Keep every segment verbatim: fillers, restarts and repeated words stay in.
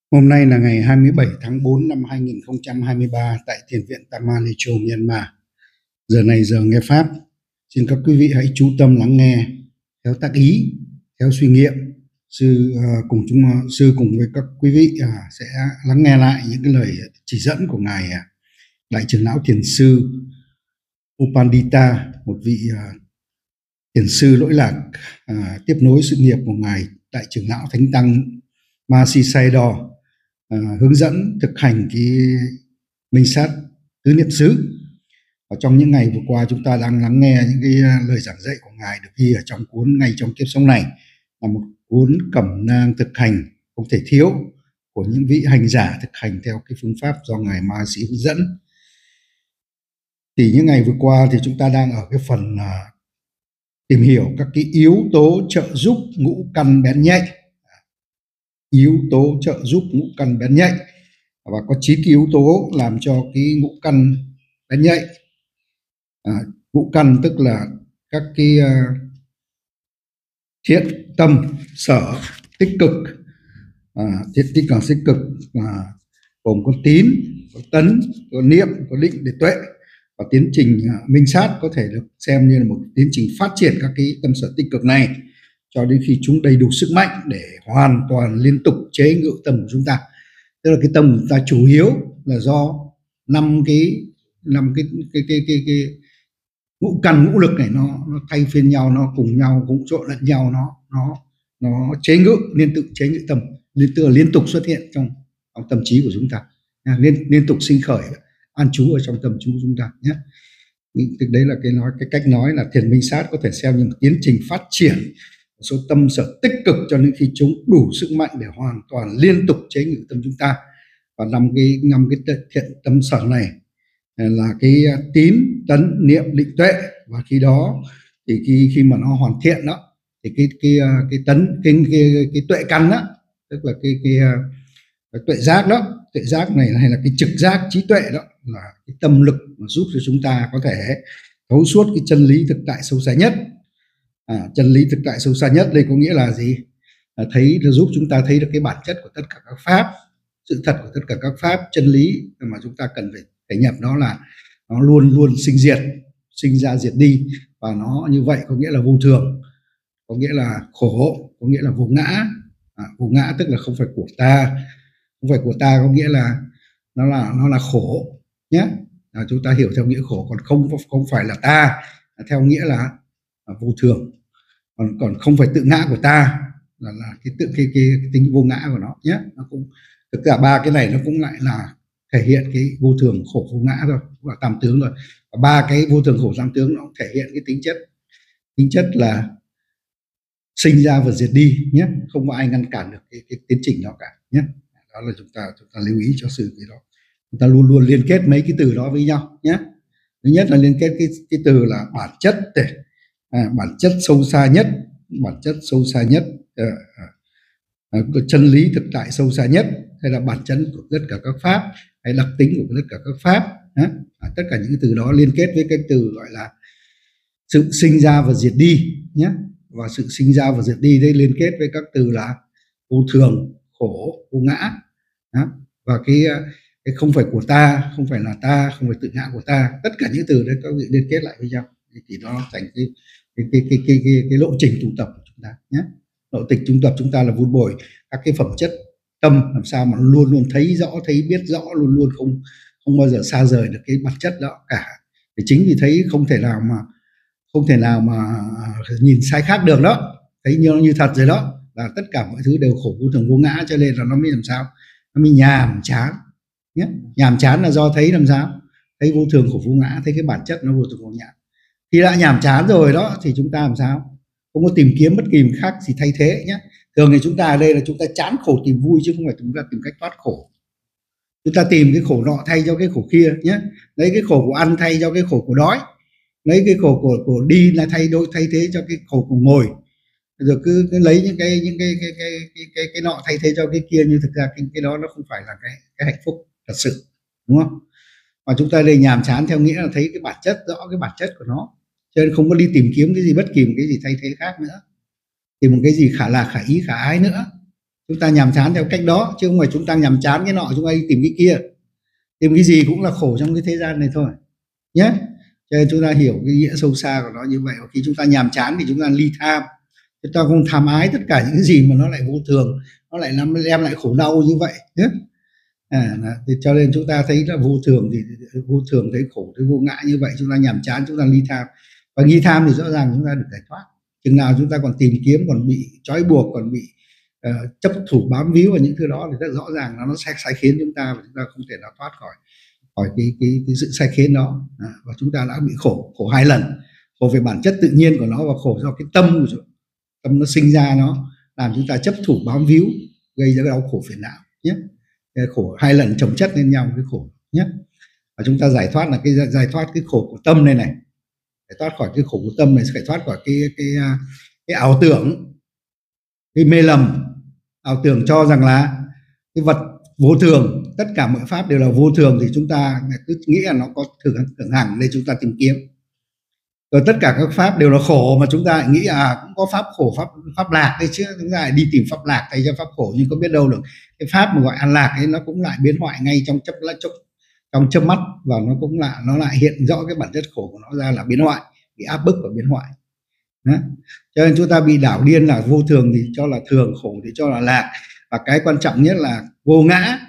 Hôm nay là ngày hai mươi bảy tháng tư năm hai nghìn không trăm hai mươi ba tại Thiền viện Tamanicho, Myanmar. Giờ này giờ nghe Pháp. Xin các quý vị hãy chú tâm lắng nghe, theo tác ý, theo suy nghiệm. Sư uh, cùng chúng sư cùng với các quý vị uh, sẽ lắng nghe lại những cái lời chỉ dẫn của ngài uh, Đại trưởng lão Thiền sư Upandita, một vị uh, thiền sư lỗi lạc, uh, tiếp nối sự nghiệp của ngài Đại trưởng lão Thánh tăng Marci Sayadaw, À, hướng dẫn thực hành cái minh sát tứ niệm xứ. Và trong những ngày vừa qua chúng ta đang lắng nghe những cái lời giảng dạy của ngài được ghi ở trong cuốn Ngay Trong Kiếp Sống Này, là một cuốn cẩm nang thực hành không thể thiếu của những vị hành giả thực hành theo cái phương pháp do ngài Marci hướng dẫn. Thì những ngày vừa qua thì chúng ta đang ở cái phần uh, tìm hiểu các cái yếu tố trợ giúp ngũ căn bén nhạy, yếu tố trợ giúp ngũ căn bén nhạy, và có chín cái yếu tố làm cho cái ngũ căn bén nhạy. À, ngũ căn tức là các cái uh, thiện tâm sở tích cực, à, thiện tích cực tích cực à, gồm có tín, có tấn, có niệm, có định, để tuệ. Và tiến trình uh, minh sát có thể được xem như là một tiến trình phát triển các cái tâm sở tích cực này cho đến khi chúng đầy đủ sức mạnh để hoàn toàn liên tục chế ngự tâm của chúng ta. Tức là cái tâm của chúng ta chủ yếu là do năm cái năm cái cái cái cái, cái ngũ căn ngũ lực này nó nó thay phiên nhau, nó cùng nhau cũng trộn lẫn nhau, nó nó nó chế ngự, liên tục chế ngự tâm, liên tức là liên tục xuất hiện trong, trong tâm trí của chúng ta, liên liên tục sinh khởi, an trú ở trong tâm trí của chúng ta nhé. Thực đấy là cái nói cái cách nói là thiền minh sát có thể xem như một tiến trình phát triển một số tâm sở tích cực cho đến khi chúng đủ sức mạnh để hoàn toàn liên tục chế ngự tâm chúng ta. Và năm cái năm cái thiện tâm sở này là cái tín, tấn, niệm, định, tuệ. Và khi đó thì khi khi mà nó hoàn thiện đó thì cái cái cái tấn cái cái, cái tuệ căn đó, tức là cái cái, cái tuệ giác đó, tuệ giác này hay là cái trực giác trí tuệ đó, là cái tâm lực mà giúp cho chúng ta có thể thấu suốt cái chân lý thực tại sâu xa nhất. À, chân lý thực tại sâu xa nhất đây có nghĩa là gì? À, thấy giúp chúng ta thấy được cái bản chất của tất cả các pháp, sự thật của tất cả các pháp, chân lý mà chúng ta cần phải thể nhập đó là nó luôn luôn sinh diệt, sinh ra diệt đi, và nó như vậy có nghĩa là vô thường, có nghĩa là khổ, có nghĩa là vô ngã. À, vô ngã tức là không phải của ta, không phải của ta có nghĩa là nó là nó là khổ nhé. À, chúng ta hiểu theo nghĩa khổ, còn không không phải là ta, theo nghĩa là vô thường, còn còn không phải tự ngã của ta, là là cái tự cái, cái, cái tính vô ngã của nó nhé. Nó cũng thực ra ba cái này nó cũng lại là thể hiện cái vô thường khổ vô ngã thôi, cũng là tam tướng rồi. Và ba cái vô thường khổ tam tướng nó cũng thể hiện cái tính chất tính chất là sinh ra và diệt đi nhé, không có ai ngăn cản được cái, cái tiến trình đó cả nhé. Đó là chúng ta chúng ta lưu ý cho sự cái đó, chúng ta luôn luôn liên kết mấy cái từ đó với nhau nhé. Thứ nhất là liên kết cái, cái từ là bản chất để à, bản chất sâu xa nhất, bản chất sâu xa nhất, à, à, chân lý thực tại sâu xa nhất, hay là bản chất của tất cả các pháp, hay đặc tính của tất cả các pháp. À, tất cả những cái từ đó liên kết với cái từ gọi là sự sinh ra và diệt đi nhé. Và sự sinh ra và diệt đi đây liên kết với các từ là vô thường, khổ, vô ngã. À, và cái cái không phải của ta, không phải là ta, không phải tự ngã của ta, tất cả những từ đấy các vị liên kết lại với nhau thì nó thành cái cái cái cái cái, cái, cái lộ trình tu tập của chúng ta nhé. Lộ trình tu tập chúng ta là vun bồi các cái phẩm chất tâm, làm sao mà luôn luôn thấy rõ, thấy biết rõ, luôn luôn không không bao giờ xa rời được cái bản chất đó cả. Thì chính vì thấy không thể nào mà không thể nào mà nhìn sai khác được đó, thấy như như thật rồi đó, là tất cả mọi thứ đều khổ vô thường vô ngã, cho nên là nó mới làm sao, nó mới nhàm chán nhé. Nhàm chán là do thấy làm sao, thấy vô thường khổ vô ngã, thấy cái bản chất nó vô thường vô ngã. Khi đã nhàm chán rồi đó thì chúng ta làm sao, không có tìm kiếm bất kỳ khác gì thay thế nhé. Thường thì chúng ta ở đây là chúng ta chán khổ tìm vui, chứ không phải chúng ta tìm cách thoát khổ. Chúng ta tìm cái khổ nọ thay cho cái khổ kia nhé, lấy cái khổ của ăn thay cho cái khổ của đói, lấy cái khổ của, của đi là thay đổi thay thế cho cái khổ của ngồi, rồi cứ, cứ lấy những cái những cái cái cái cái cái, cái nọ thay thế cho cái kia, nhưng thực ra cái, cái đó nó không phải là cái cái hạnh phúc thật sự, đúng không? Mà chúng ta đây nhàm chán theo nghĩa là thấy cái bản chất, rõ cái bản chất của nó, cho nên không có đi tìm kiếm cái gì, bất kỳ một cái gì thay thế khác nữa, tìm một cái gì khả là khả ý khả ái nữa, chúng ta nhàm chán theo cách đó, chứ không phải chúng ta nhàm chán cái nọ chúng ta đi tìm cái kia. Tìm cái gì cũng là khổ trong cái thế gian này thôi nhé. Cho nên chúng ta hiểu cái nghĩa sâu xa của nó như vậy. Khi chúng ta nhàm chán thì chúng ta ly tham, chúng ta không tham ái tất cả những cái gì mà nó lại vô thường, nó lại làm đem lại khổ đau như vậy nhé. À, thì cho nên chúng ta thấy là vô thường thì vô thường, thấy khổ, thấy vô ngã như vậy, chúng ta nhàm chán, chúng ta ly tham. Và nghi tham thì rõ ràng chúng ta được giải thoát. Chừng nào chúng ta còn tìm kiếm, còn bị trói buộc, còn bị uh, chấp thủ bám víu vào những thứ đó thì rất rõ ràng nó sẽ sai khiến chúng ta, và chúng ta không thể nào thoát khỏi khỏi cái cái cái sự sai khiến đó. À, và chúng ta đã bị khổ khổ hai lần, khổ về bản chất tự nhiên của nó, và khổ do cái tâm của chúng, tâm nó sinh ra, nó làm chúng ta chấp thủ bám víu, gây ra cái đau khổ phiền não nhé. Cái khổ hai lần chồng chất lên nhau cái khổ nhé. Và chúng ta giải thoát là cái giải thoát cái khổ của tâm này này, phải thoát khỏi cái khổ của tâm này, phải thoát khỏi cái cái cái, cái ảo tưởng, cái mê lầm, ảo tưởng cho rằng là cái vật vô thường, tất cả mọi pháp đều là vô thường, thì chúng ta cứ nghĩ là nó có thường thường hằng nên chúng ta tìm kiếm. Rồi tất cả các pháp đều là khổ mà chúng ta lại nghĩ à cũng có pháp khổ, pháp pháp lạc đấy chứ, chúng ta lại đi tìm pháp lạc thay cho pháp khổ, nhưng có biết đâu được cái pháp mà gọi an lạc ấy nó cũng lại biến hoại ngay trong chớp chốc trong chớp mắt, và nó cũng là nó lại hiện rõ cái bản chất khổ của nó ra là biến hoại, bị áp bức và biến hoại. Đó. Cho nên chúng ta bị đảo điên là vô thường thì cho là thường, khổ thì cho là lạc, và cái quan trọng nhất là vô ngã,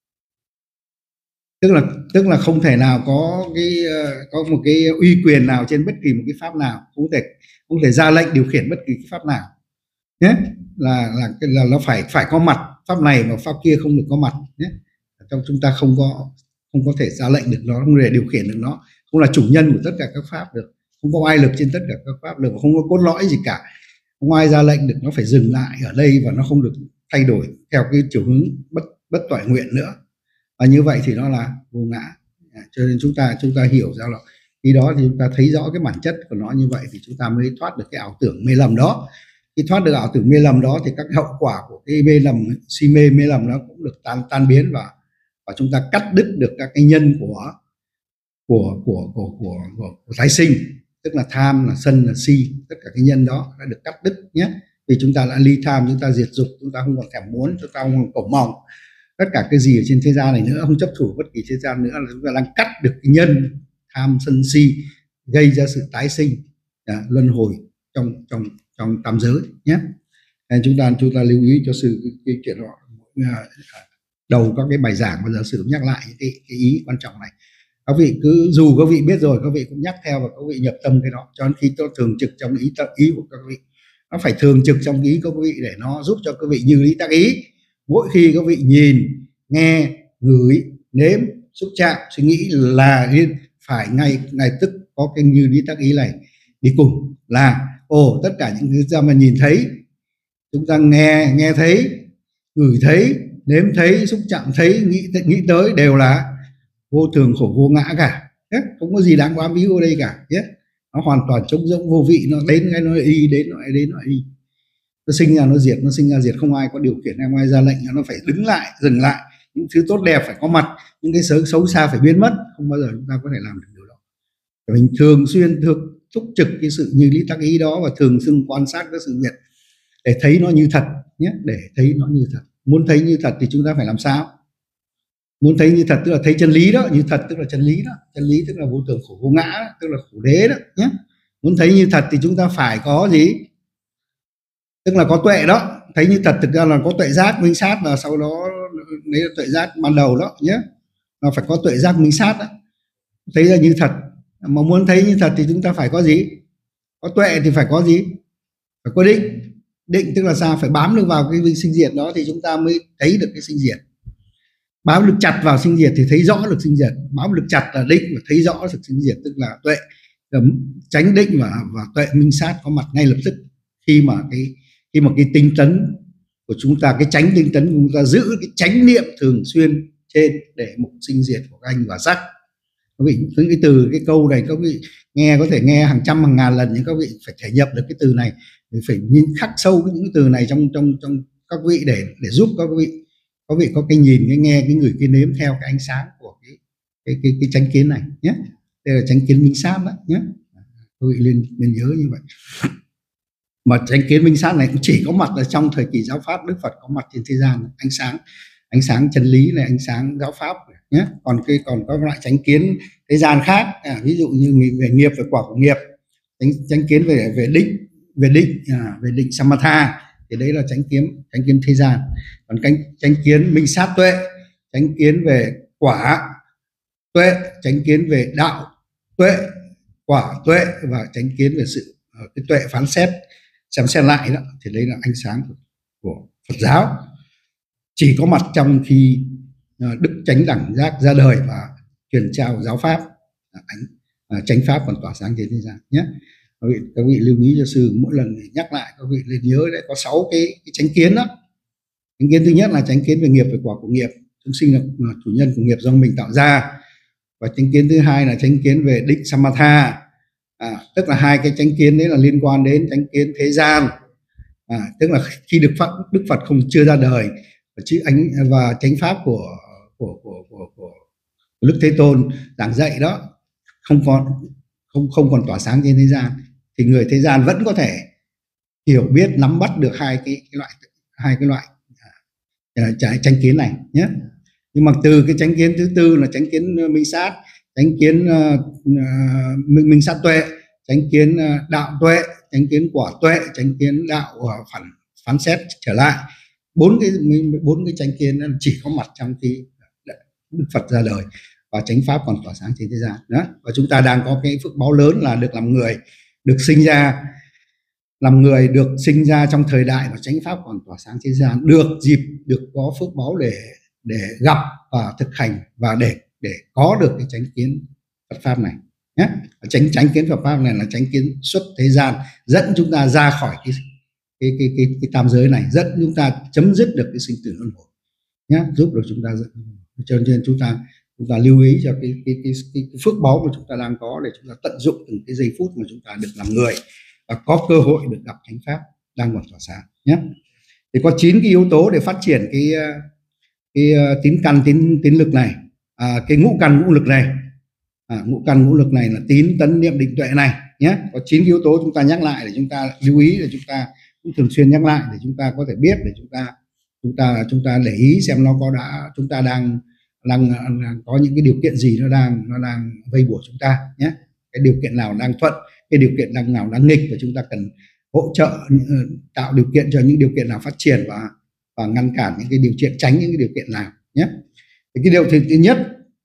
tức là tức là không thể nào có cái có một cái uy quyền nào trên bất kỳ một cái pháp nào, không thể không thể ra lệnh điều khiển bất kỳ cái pháp nào nhé, là là là nó phải phải có mặt, pháp này và pháp kia không được có mặt nhé. Trong chúng ta không có không có thể ra lệnh được nó, không thể điều khiển được nó, không là chủ nhân của tất cả các pháp được, không có ai lực trên tất cả các pháp được, không có cốt lõi gì cả, không ai ra lệnh được, nó phải dừng lại ở đây và nó không được thay đổi theo cái chiều hướng bất bất toại nguyện nữa. Và như vậy thì nó là vô ngã. Cho nên chúng ta chúng ta hiểu ra là khi đó thì chúng ta thấy rõ cái bản chất của nó như vậy thì chúng ta mới thoát được cái ảo tưởng mê lầm đó. Khi thoát được ảo tưởng mê lầm đó thì các hậu quả của cái mê lầm, si mê mê lầm nó cũng được tan tan biến, và và chúng ta cắt đứt được các cái nhân của của của của của, của, của tái sinh, tức là tham, là sân, là si, tất cả cái nhân đó đã được cắt đứt nhé. Vì chúng ta đã ly tham, chúng ta diệt dục, chúng ta không còn thèm muốn, chúng ta không còn cầu mong tất cả cái gì ở trên thế gian này nữa, không chấp thủ bất kỳ thế gian nữa, là chúng ta đang cắt được cái nhân tham sân si gây ra sự tái sinh, à, luân hồi trong trong trong tam giới nhé. Nên chúng ta chúng ta lưu ý cho sư cái, cái chuyện đó. Đầu các cái bài giảng bao giờ sử nhắc lại những cái, cái ý quan trọng này. Các vị cứ dù các vị biết rồi, các vị cũng nhắc theo và các vị nhập tâm cái đó, cho đến khi tôi thường trực trong ý tâm ý của các vị, nó phải thường trực trong ý của các vị để nó giúp cho các vị như lý tác ý. Mỗi khi các vị nhìn, nghe, ngửi, nếm, xúc chạm, suy nghĩ là phải ngay ngay tức có cái như lý tác ý này đi cùng, là ồ tất cả những thứ mà nhìn thấy, chúng ta nghe nghe thấy, ngửi thấy, nếm thấy, xúc chạm thấy, nghĩ nghĩ tới đều là vô thường, khổ, vô ngã cả, không có gì đáng bám víu ở đây cả nhé. Nó hoàn toàn trống rỗng vô vị, nó đến cái nó đi, đến nó đến nó đi, nó sinh ra nó diệt, nó sinh ra diệt, không ai có điều khiển, không ai ra lệnh, nó phải đứng lại, dừng lại. Những thứ tốt đẹp phải có mặt, những cái xấu xấu xa phải biến mất, không bao giờ chúng ta có thể làm được điều đó. Mình thường xuyên thực thúc trực cái sự như lý tác ý đó, và thường xuyên quan sát các sự việc để thấy nó như thật nhé, để thấy nó như thật. Muốn thấy như thật thì chúng ta phải làm sao? Muốn thấy như thật tức là thấy chân lý đó, như thật tức là chân lý đó, chân lý tức là vô thường, khổ, vô ngã đó, tức là khổ đế đó nhé. Muốn thấy như thật thì chúng ta phải có gì? Tức là có tuệ đó. Thấy như thật thực ra là có tuệ giác minh sát, và sau đó đấy là tuệ giác ban đầu đó nhé. Nó phải có tuệ giác minh sát đó, thấy ra như thật. Mà muốn thấy như thật thì chúng ta phải có gì? Có tuệ thì phải có gì? Phải có định. Định tức là sao? Phải bám được vào cái sinh diệt đó thì chúng ta mới thấy được cái sinh diệt. Bám được chặt vào sinh diệt thì thấy rõ được sinh diệt. Bám được chặt là định và thấy rõ được sinh diệt, tức là tuệ, tránh định và, và tuệ minh sát có mặt ngay lập tức. Khi mà cái khi mà cái tinh tấn của chúng ta, cái chánh tinh tấn của chúng ta giữ cái chánh niệm thường xuyên trên để mục sinh diệt của anh và sắc. Các vị những cái từ cái câu này các vị nghe có thể nghe hàng trăm hàng ngàn lần, nhưng các vị phải thể nhập được cái từ này, phải nhìn khắc sâu những cái từ này trong trong trong các vị để để giúp các vị các vị có cái nhìn, cái nghe, cái ngửi, cái nếm theo cái ánh sáng của cái cái cái, cái chánh kiến này nhé. Đây là chánh kiến minh sát đó nhé. Các vị nên nên nhớ như vậy. Mà chánh kiến minh sát này cũng chỉ có mặt ở trong thời kỳ giáo pháp Đức Phật có mặt trên thế gian, ánh sáng ánh sáng chân lý này, ánh sáng giáo pháp nhé. Còn cái còn có loại chánh kiến thế gian khác, à, ví dụ như về nghiệp, về quả của nghiệp, chánh, chánh kiến về về định về định à, về định samatha, thì đấy là chánh kiến chánh kiến thế gian. Còn chánh chánh kiến minh sát tuệ, chánh kiến về quả tuệ, chánh kiến về đạo tuệ, quả tuệ, và chánh kiến về sự cái tuệ phán xét, xem xét lại đó, thì đấy là ánh sáng của, của Phật giáo, chỉ có mặt trong khi Đức Chánh Đẳng Giác ra đời và truyền trao giáo pháp, ánh chánh pháp còn tỏa sáng trên thế gian nhé. Các vị, các vị lưu ý cho sư mỗi lần nhắc lại, các vị nên nhớ đấy, có sáu cái, cái chánh kiến đó. Chánh kiến thứ nhất là chánh kiến về nghiệp, về quả của nghiệp, chúng sinh là chủ nhân của nghiệp do mình tạo ra. Và chánh kiến thứ hai là chánh kiến về định samatha, à, tức là hai cái chánh kiến đấy là liên quan đến chánh kiến thế gian, à, tức là khi Đức Phật Đức Phật không chưa ra đời, và chứ ánh và chánh pháp của của của của, của Đức Thế Tôn giảng dạy đó không còn không không còn tỏa sáng trên thế gian, thì người thế gian vẫn có thể hiểu biết nắm bắt được hai cái, cái loại hai cái loại uh, chánh kiến này nhé. Nhưng mà từ cái chánh kiến thứ tư là chánh kiến minh sát, chánh kiến uh, uh, minh minh sát tuệ, chánh kiến uh, đạo tuệ, chánh kiến quả tuệ, chánh kiến đạo uh, phản phán xét trở lại. Bốn cái bốn cái chánh kiến chỉ có mặt trong khi Đức Phật ra đời và chánh pháp còn tỏa sáng trên thế gian đó. Và chúng ta đang có cái phước báo lớn là được làm người, được sinh ra làm người, được sinh ra trong thời đại và chánh pháp còn tỏa sáng trên thế gian, được dịp được có phước báo để để gặp và thực hành và để để có được cái chánh kiến Phật pháp này nhé. Chánh chánh kiến Phật pháp này là chánh kiến xuất thế gian, dẫn chúng ta ra khỏi cái cái cái cái, cái tam giới này, dẫn chúng ta chấm dứt được cái sinh tử luân hồi nhé, giúp được chúng ta dẫn. Cho nên chúng ta chúng ta lưu ý cho cái cái, cái cái cái phước báu mà chúng ta đang có, để chúng ta tận dụng từng cái giây phút mà chúng ta được làm người và có cơ hội được gặp chánh pháp đang còn tỏa sáng nhé. Thì có chín cái yếu tố để phát triển cái cái tín căn tín tín lực này, à, cái ngũ căn ngũ lực này, à, ngũ căn ngũ lực này là tín tấn niệm định tuệ này nhé. Có chín yếu tố chúng ta nhắc lại để chúng ta lưu ý, để chúng ta cũng thường xuyên nhắc lại để chúng ta có thể biết, để chúng ta chúng ta chúng ta để ý xem nó có đã chúng ta đang đang, đang có những cái điều kiện gì nó đang nó đang vây bủa chúng ta nhé. Cái điều kiện nào đang thuận, cái điều kiện đang nào đang nghịch, và chúng ta cần hỗ trợ, tạo điều kiện cho những điều kiện nào phát triển và và ngăn cản những cái điều kiện, tránh những cái điều kiện nào nhé. Thì cái điều thứ nhất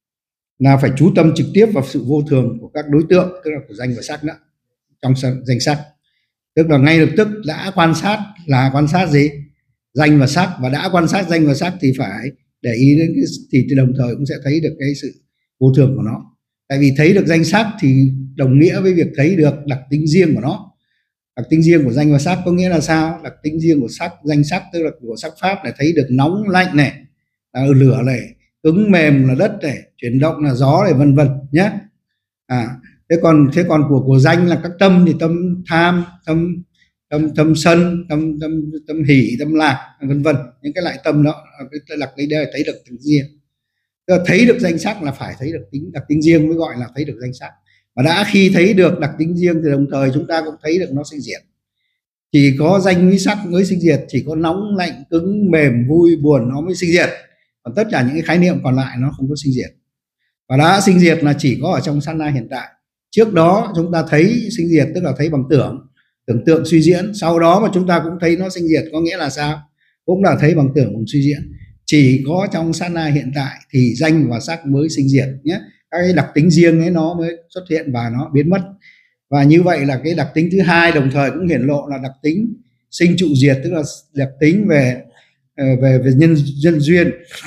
là phải chú tâm trực tiếp vào sự vô thường của các đối tượng, tức là của danh và sắc đó, trong danh sắc, tức là ngay lập tức đã quan sát là quan sát gì? Danh và sắc, và đã quan sát danh và sắc thì phải để ý đến cái, thì đồng thời cũng sẽ thấy được cái sự vô thường của nó. Tại vì thấy được danh sắc thì đồng nghĩa với việc thấy được đặc tính riêng của nó. Đặc tính riêng của danh và sắc có nghĩa là sao? Đặc tính riêng của sắc, danh sắc tức là của sắc pháp này, thấy được nóng lạnh này, là lửa này, cứng mềm là đất này, chuyển động là gió này, vân vân nhé. À, thế còn thế còn của của danh là các tâm, thì tâm tham, tâm tâm tâm sân, tâm tâm tâm hỷ, tâm lạc, vân vân, những cái loại tâm đó, cái đặc tính đây thấy được tính riêng. Thấy được danh sắc là phải thấy được tính đặc tính riêng mới gọi là thấy được danh sắc. Và đã khi thấy được đặc tính riêng thì đồng thời chúng ta cũng thấy được nó sinh diệt. Chỉ có danh với sắc mới sinh diệt, chỉ có nóng lạnh cứng mềm vui buồn nó mới sinh diệt, còn tất cả những cái khái niệm còn lại nó không có sinh diệt. Và đã sinh diệt là chỉ có ở trong sát na hiện tại. Trước đó chúng ta thấy sinh diệt tức là thấy bằng tưởng, tưởng tượng suy diễn. Sau đó mà chúng ta cũng thấy nó sinh diệt, có nghĩa là sao? Cũng là thấy bằng tưởng, bằng suy diễn. Chỉ có trong sát na hiện tại thì danh và sắc mới sinh diệt nhé. Các cái đặc tính riêng ấy nó mới xuất hiện và nó biến mất. Và như vậy là cái đặc tính thứ hai đồng thời cũng hiển lộ là đặc tính sinh trụ diệt, tức là đặc tính về về về nhân nhân duyên.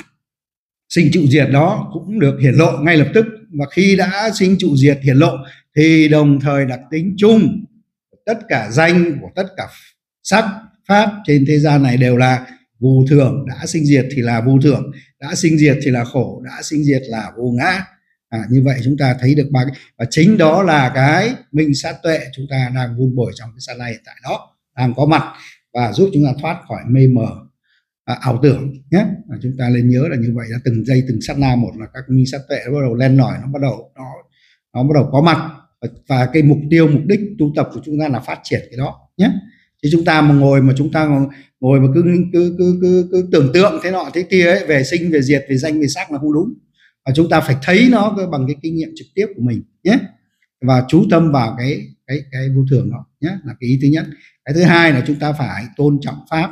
Sinh trụ diệt đó cũng được hiển lộ ngay lập tức, và khi đã sinh trụ diệt hiển lộ thì đồng thời đặc tính chung của tất cả danh, của tất cả sắc pháp trên thế gian này đều là vô thường. Đã sinh diệt thì là vô thường, đã sinh diệt thì là khổ, đã sinh diệt là vô ngã. À, như vậy chúng ta thấy được ba cái, và chính đó là cái minh sát tuệ chúng ta đang vun bồi trong cái sát na hiện tại đó, đang có mặt và giúp chúng ta thoát khỏi mê mờ, à, ảo tưởng nhé. À, chúng ta nên nhớ là như vậy, là từng giây từng sát na một là các minh sát tuệ nó bắt đầu len lỏi, nó bắt đầu nó nó bắt đầu có mặt, và, và cái mục tiêu mục đích tu tập của chúng ta là phát triển cái đó nhé. Chứ chúng ta mà ngồi mà chúng ta ngồi mà cứ cứ cứ cứ, cứ tưởng tượng thế nọ thế kia ấy, về sinh về diệt về danh về sắc là không đúng. Và chúng ta phải thấy nó bằng cái kinh nghiệm trực tiếp của mình nhé, và chú tâm vào cái cái cái vô thường đó nhé, là cái ý thứ nhất. Cái thứ hai là chúng ta phải tôn trọng pháp,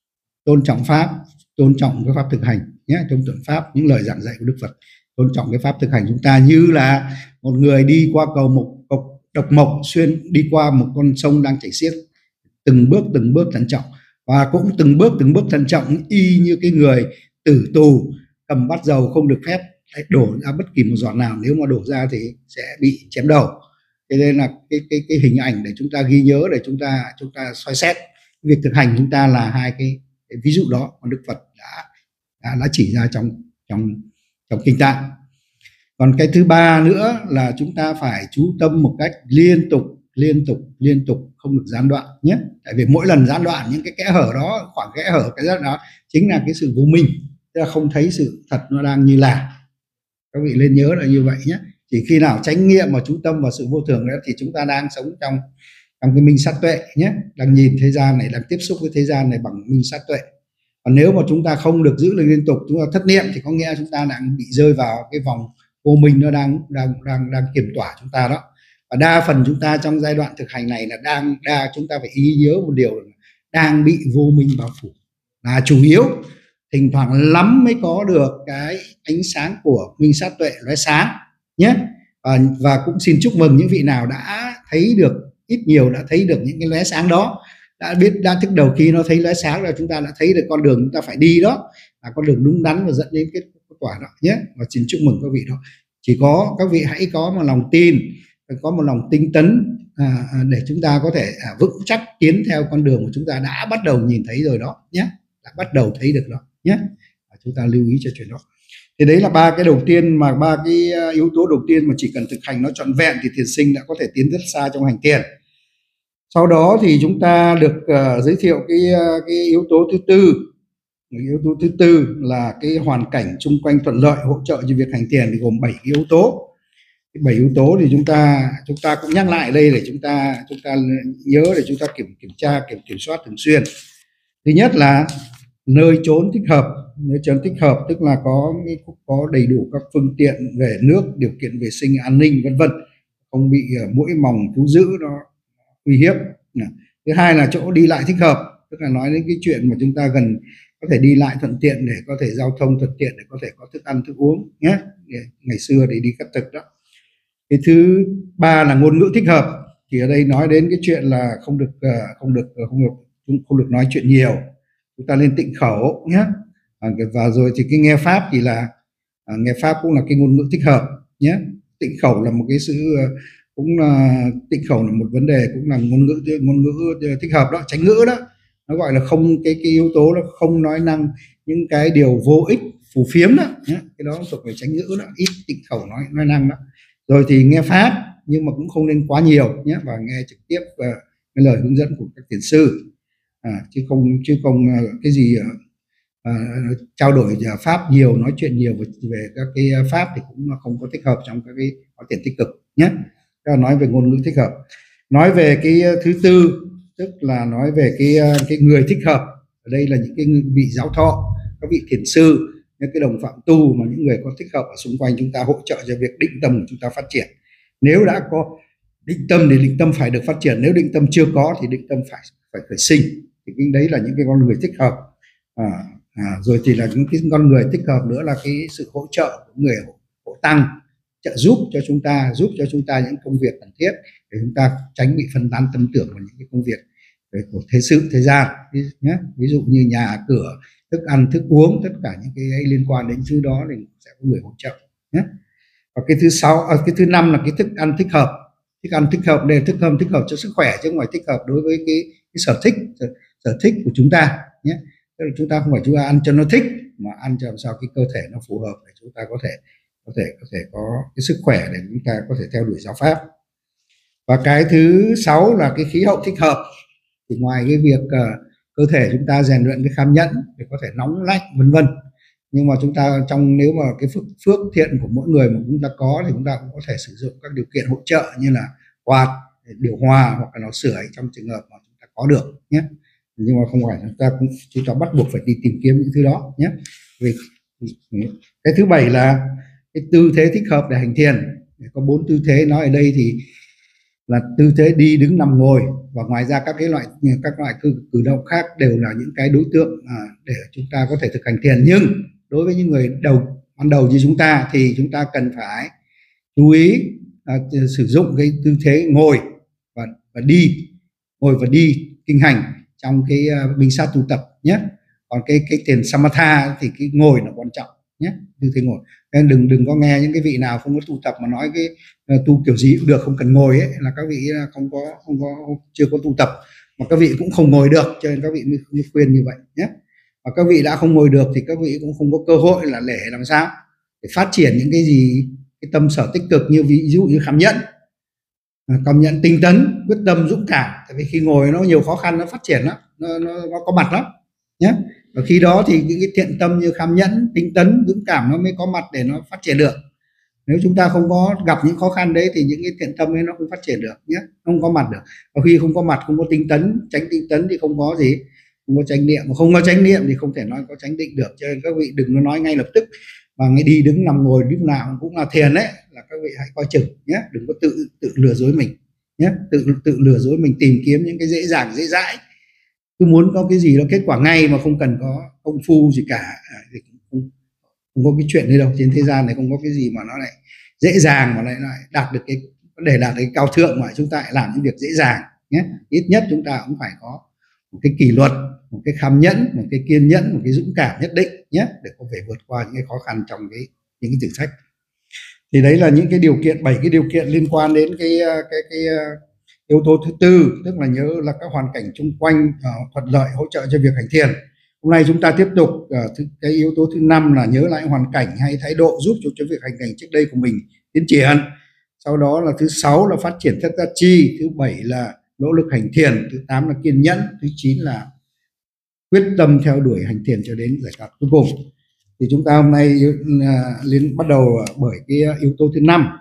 tôn trọng pháp, tôn trọng cái pháp thực hành nhé, tôn trọng pháp, những lời giảng dạy của Đức Phật, tôn trọng cái pháp thực hành chúng ta, như là một người đi qua cầu mộc cộc độc mộc, xuyên đi qua một con sông đang chảy xiết, từng bước từng bước thận trọng, và cũng từng bước từng bước thận trọng y như cái người tử tù cầm bát dầu không được phép đổ ra bất kỳ một giọt nào, nếu mà đổ ra thì sẽ bị chém đầu. Thế nên là cái cái cái hình ảnh để chúng ta ghi nhớ, để chúng ta chúng ta soi xét việc thực hành chúng ta là hai cái, cái ví dụ đó mà Đức Phật đã đã, đã chỉ ra trong trong trong kinh Tạng. Còn cái thứ ba nữa là chúng ta phải chú tâm một cách liên tục liên tục liên tục, không được gián đoạn nhé. Tại vì mỗi lần gián đoạn những cái kẽ hở đó, khoảng kẽ hở cái đó chính là cái sự vô minh, tức là không thấy sự thật nó đang như là. Các vị nên nhớ là như vậy nhé. Chỉ khi nào chánh niệm mà chú tâm vào sự vô thường đó thì chúng ta đang sống trong trong cái minh sát tuệ nhé, đang nhìn thế gian này, đang tiếp xúc với thế gian này bằng minh sát tuệ. Còn nếu mà chúng ta không được giữ được liên tục, chúng ta thất niệm thì có nghĩa chúng ta đang bị rơi vào cái vòng vô minh, nó đang đang đang đang kiểm tỏa chúng ta đó. Và đa phần chúng ta trong giai đoạn thực hành này là đang đa chúng ta phải ý nhớ một điều là đang bị vô minh bao phủ là chủ yếu. Thỉnh thoảng lắm mới có được cái ánh sáng của minh sát tuệ lóe sáng nhé. Và, và cũng xin chúc mừng những vị nào đã thấy được, ít nhiều đã thấy được những cái lóe sáng đó, đã biết, đã thức đầu khi nó thấy lóe sáng rồi, chúng ta đã thấy được con đường chúng ta phải đi đó là con đường đúng đắn và dẫn đến kết quả đó nhé. Và xin chúc mừng các vị đó. Chỉ có các vị hãy có một lòng tin, có một lòng tinh tấn à, để chúng ta có thể à, vững chắc tiến theo con đường mà chúng ta đã bắt đầu nhìn thấy rồi đó nhé, đã bắt đầu thấy được đó nhé. À, chúng ta lưu ý cho chuyện đó. Thì đấy là ba cái đầu tiên, mà ba cái yếu tố đầu tiên mà chỉ cần thực hành nó trọn vẹn thì thiền sinh đã có thể tiến rất xa trong hành thiền. Sau đó thì chúng ta được uh, giới thiệu cái cái yếu tố thứ tư. Yếu tố thứ tư là cái hoàn cảnh xung quanh thuận lợi hỗ trợ cho việc hành thiền, thì gồm bảy yếu tố. Bảy yếu tố thì chúng ta chúng ta cũng nhắc lại đây để chúng ta chúng ta nhớ, để chúng ta kiểm kiểm tra kiểm kiểm soát thường xuyên. Thứ nhất là nơi chốn thích hợp. Nơi chốn thích hợp tức là có có đầy đủ các phương tiện về nước, điều kiện vệ sinh, an ninh vân vân, không bị muỗi mòng thú dữ nó uy hiếp. Thứ hai là chỗ đi lại thích hợp, tức là nói đến cái chuyện mà chúng ta gần có thể đi lại thuận tiện, để có thể giao thông thuận tiện, để có thể có thức ăn thức uống nhé, ngày xưa để đi cắt thực đó. Cái thứ ba là ngôn ngữ thích hợp, thì ở đây nói đến cái chuyện là không được không được không được không được nói chuyện nhiều, chúng ta lên tịnh khẩu nhé. À, và rồi thì cái nghe pháp thì là à, nghe pháp cũng là cái ngôn ngữ thích hợp nhé. Tịnh khẩu là một cái sự cũng là tịnh khẩu là một vấn đề, cũng là ngôn ngữ ngôn ngữ thích hợp đó, chánh ngữ đó. Nó gọi là không, cái cái yếu tố nó không nói năng những cái điều vô ích phù phiếm đó nhé. Cái đó thuộc về chánh ngữ đó, ít tịnh khẩu nói nói năng đó. Rồi thì nghe pháp nhưng mà cũng không nên quá nhiều nhé, và nghe trực tiếp uh, cái lời hướng dẫn của các thiền sư, à, chứ không chứ không uh, cái gì uh, uh, trao đổi pháp nhiều, nói chuyện nhiều về, về các cái pháp thì cũng không có thích hợp trong các cái phát triển tích cực nhé. Đó, nói về ngôn ngữ thích hợp. Nói về cái thứ tư, tức là nói về cái cái người thích hợp. Ở đây là những cái vị giáo thọ, các vị thiền sư, những cái đồng phạm tu, mà những người có thích hợp ở xung quanh chúng ta, hỗ trợ cho việc định tâm của chúng ta phát triển. Nếu đã có định tâm thì định tâm phải được phát triển, nếu định tâm chưa có thì định tâm phải phải khởi sinh. Thì cái đấy là những cái con người thích hợp. À, à, rồi thì là những cái con người thích hợp nữa là cái sự hỗ trợ của người hộ, hộ tăng, trợ giúp cho chúng ta, giúp cho chúng ta những công việc cần thiết để chúng ta tránh bị phân tán tâm tưởng vào những cái công việc của thế sự thế gian nhé. Ví dụ như nhà cửa, thức ăn thức uống, tất cả những cái ấy liên quan đến thứ đó thì sẽ có người hỗ trợ nhé. Và cái thứ sáu, à, cái thứ năm là cái thức ăn thích hợp. Thức ăn thích hợp để thức hợp thích hợp cho sức khỏe, chứ không phải thích hợp đối với cái, cái sở thích sở, sở thích của chúng ta nhé. Tức là chúng ta không phải chúng ta ăn cho nó thích, mà ăn cho làm sao cái cơ thể nó phù hợp để chúng ta có thể có thể có thể có cái sức khỏe để chúng ta có thể theo đuổi giáo pháp. Và cái thứ sáu là cái khí hậu thích hợp. Thì ngoài cái việc uh, cơ thể chúng ta rèn luyện cái kham nhẫn để có thể nóng lạnh vân vân, nhưng mà chúng ta trong nếu mà cái phước, phước thiện của mỗi người mà chúng ta có thì chúng ta cũng có thể sử dụng các điều kiện hỗ trợ như là quạt, điều hòa hoặc là lò sưởi trong trường hợp mà chúng ta có được nhé. Nhưng mà không phải chúng ta cũng chúng ta bắt buộc phải đi tìm kiếm những thứ đó nhé. Vì cái thứ bảy là cái tư thế thích hợp để hành thiền. Có bốn tư thế nói ở đây thì là tư thế đi, đứng, nằm, ngồi, và ngoài ra các cái loại các loại cử, cử động khác đều là những cái đối tượng à, để chúng ta có thể thực hành thiền. Nhưng đối với những người đầu ban đầu như chúng ta thì chúng ta cần phải chú ý à, sử dụng cái tư thế ngồi và, và đi, ngồi và đi kinh hành trong cái uh, minh sát tu tập nhé. Còn cái cái thiền samatha thì cái ngồi là quan trọng nhé, tư thế ngồi. Nên đừng đừng có nghe những cái vị nào không có tu tập mà nói cái uh, tu kiểu gì cũng được, không cần ngồi ấy, là các vị không có không có chưa có tu tập, mà các vị cũng không ngồi được, cho nên các vị mới, mới khuyên như vậy nhé. Và các vị đã không ngồi được thì các vị cũng không có cơ hội là để làm sao để phát triển những cái gì, cái tâm sở tích cực, như ví dụ như kham nhẫn, cảm nhận, tinh tấn, quyết tâm, dũng cảm. Tại vì khi ngồi nó nhiều khó khăn, nó phát triển lắm, nó, nó, nó có mặt lắm nhé. Và khi đó thì những cái thiện tâm như kham nhẫn, tinh tấn, dũng cảm nó mới có mặt để nó phát triển được. Nếu chúng ta không có gặp những khó khăn đấy thì những cái thiện tâm ấy nó không phát triển được nhé, không có mặt được. Và khi không có mặt, không có tinh tấn, tránh tinh tấn thì không có gì, không có chánh niệm, mà không có chánh niệm thì không thể nói có chánh định được. Cho nên các vị đừng có nói ngay lập tức và ngay đi, đứng, nằm, ngồi lúc nào cũng là thiền đấy, là các vị hãy coi chừng nhé, đừng có tự tự lừa dối mình nhé, tự tự lừa dối mình tìm kiếm những cái dễ dàng dễ dãi, cứ muốn có cái gì đó kết quả ngay mà không cần có công phu gì cả. Thì không, không có cái chuyện đấy đâu, trên thế gian này không có cái gì mà nó lại dễ dàng mà lại, lại đạt được cái, để đạt được cái cao thượng mà chúng ta lại làm những việc dễ dàng nhé. Ít nhất chúng ta cũng phải có một cái kỷ luật, một cái kham nhẫn, một cái kiên nhẫn, một cái dũng cảm nhất định nhé, để có thể vượt qua những cái khó khăn trong cái những cái thử thách. Thì đấy là những cái điều kiện, bảy cái điều kiện liên quan đến cái cái cái, cái yếu tố thứ tư, tức là nhớ là các hoàn cảnh xung quanh uh, thuận lợi hỗ trợ cho việc hành thiền. Hôm nay chúng ta tiếp tục uh, thứ, cái yếu tố thứ năm là nhớ lại hoàn cảnh hay thái độ giúp cho, cho việc hành cảnh trước đây của mình tiến triển. Sau đó là thứ sáu là phát triển thất giác chi, thứ bảy là nỗ lực hành thiền, thứ tám là kiên nhẫn, thứ chín là quyết tâm theo đuổi hành thiền cho đến giải thoát cuối cùng. Thì chúng ta hôm nay uh, liên bắt đầu bởi cái yếu tố thứ năm.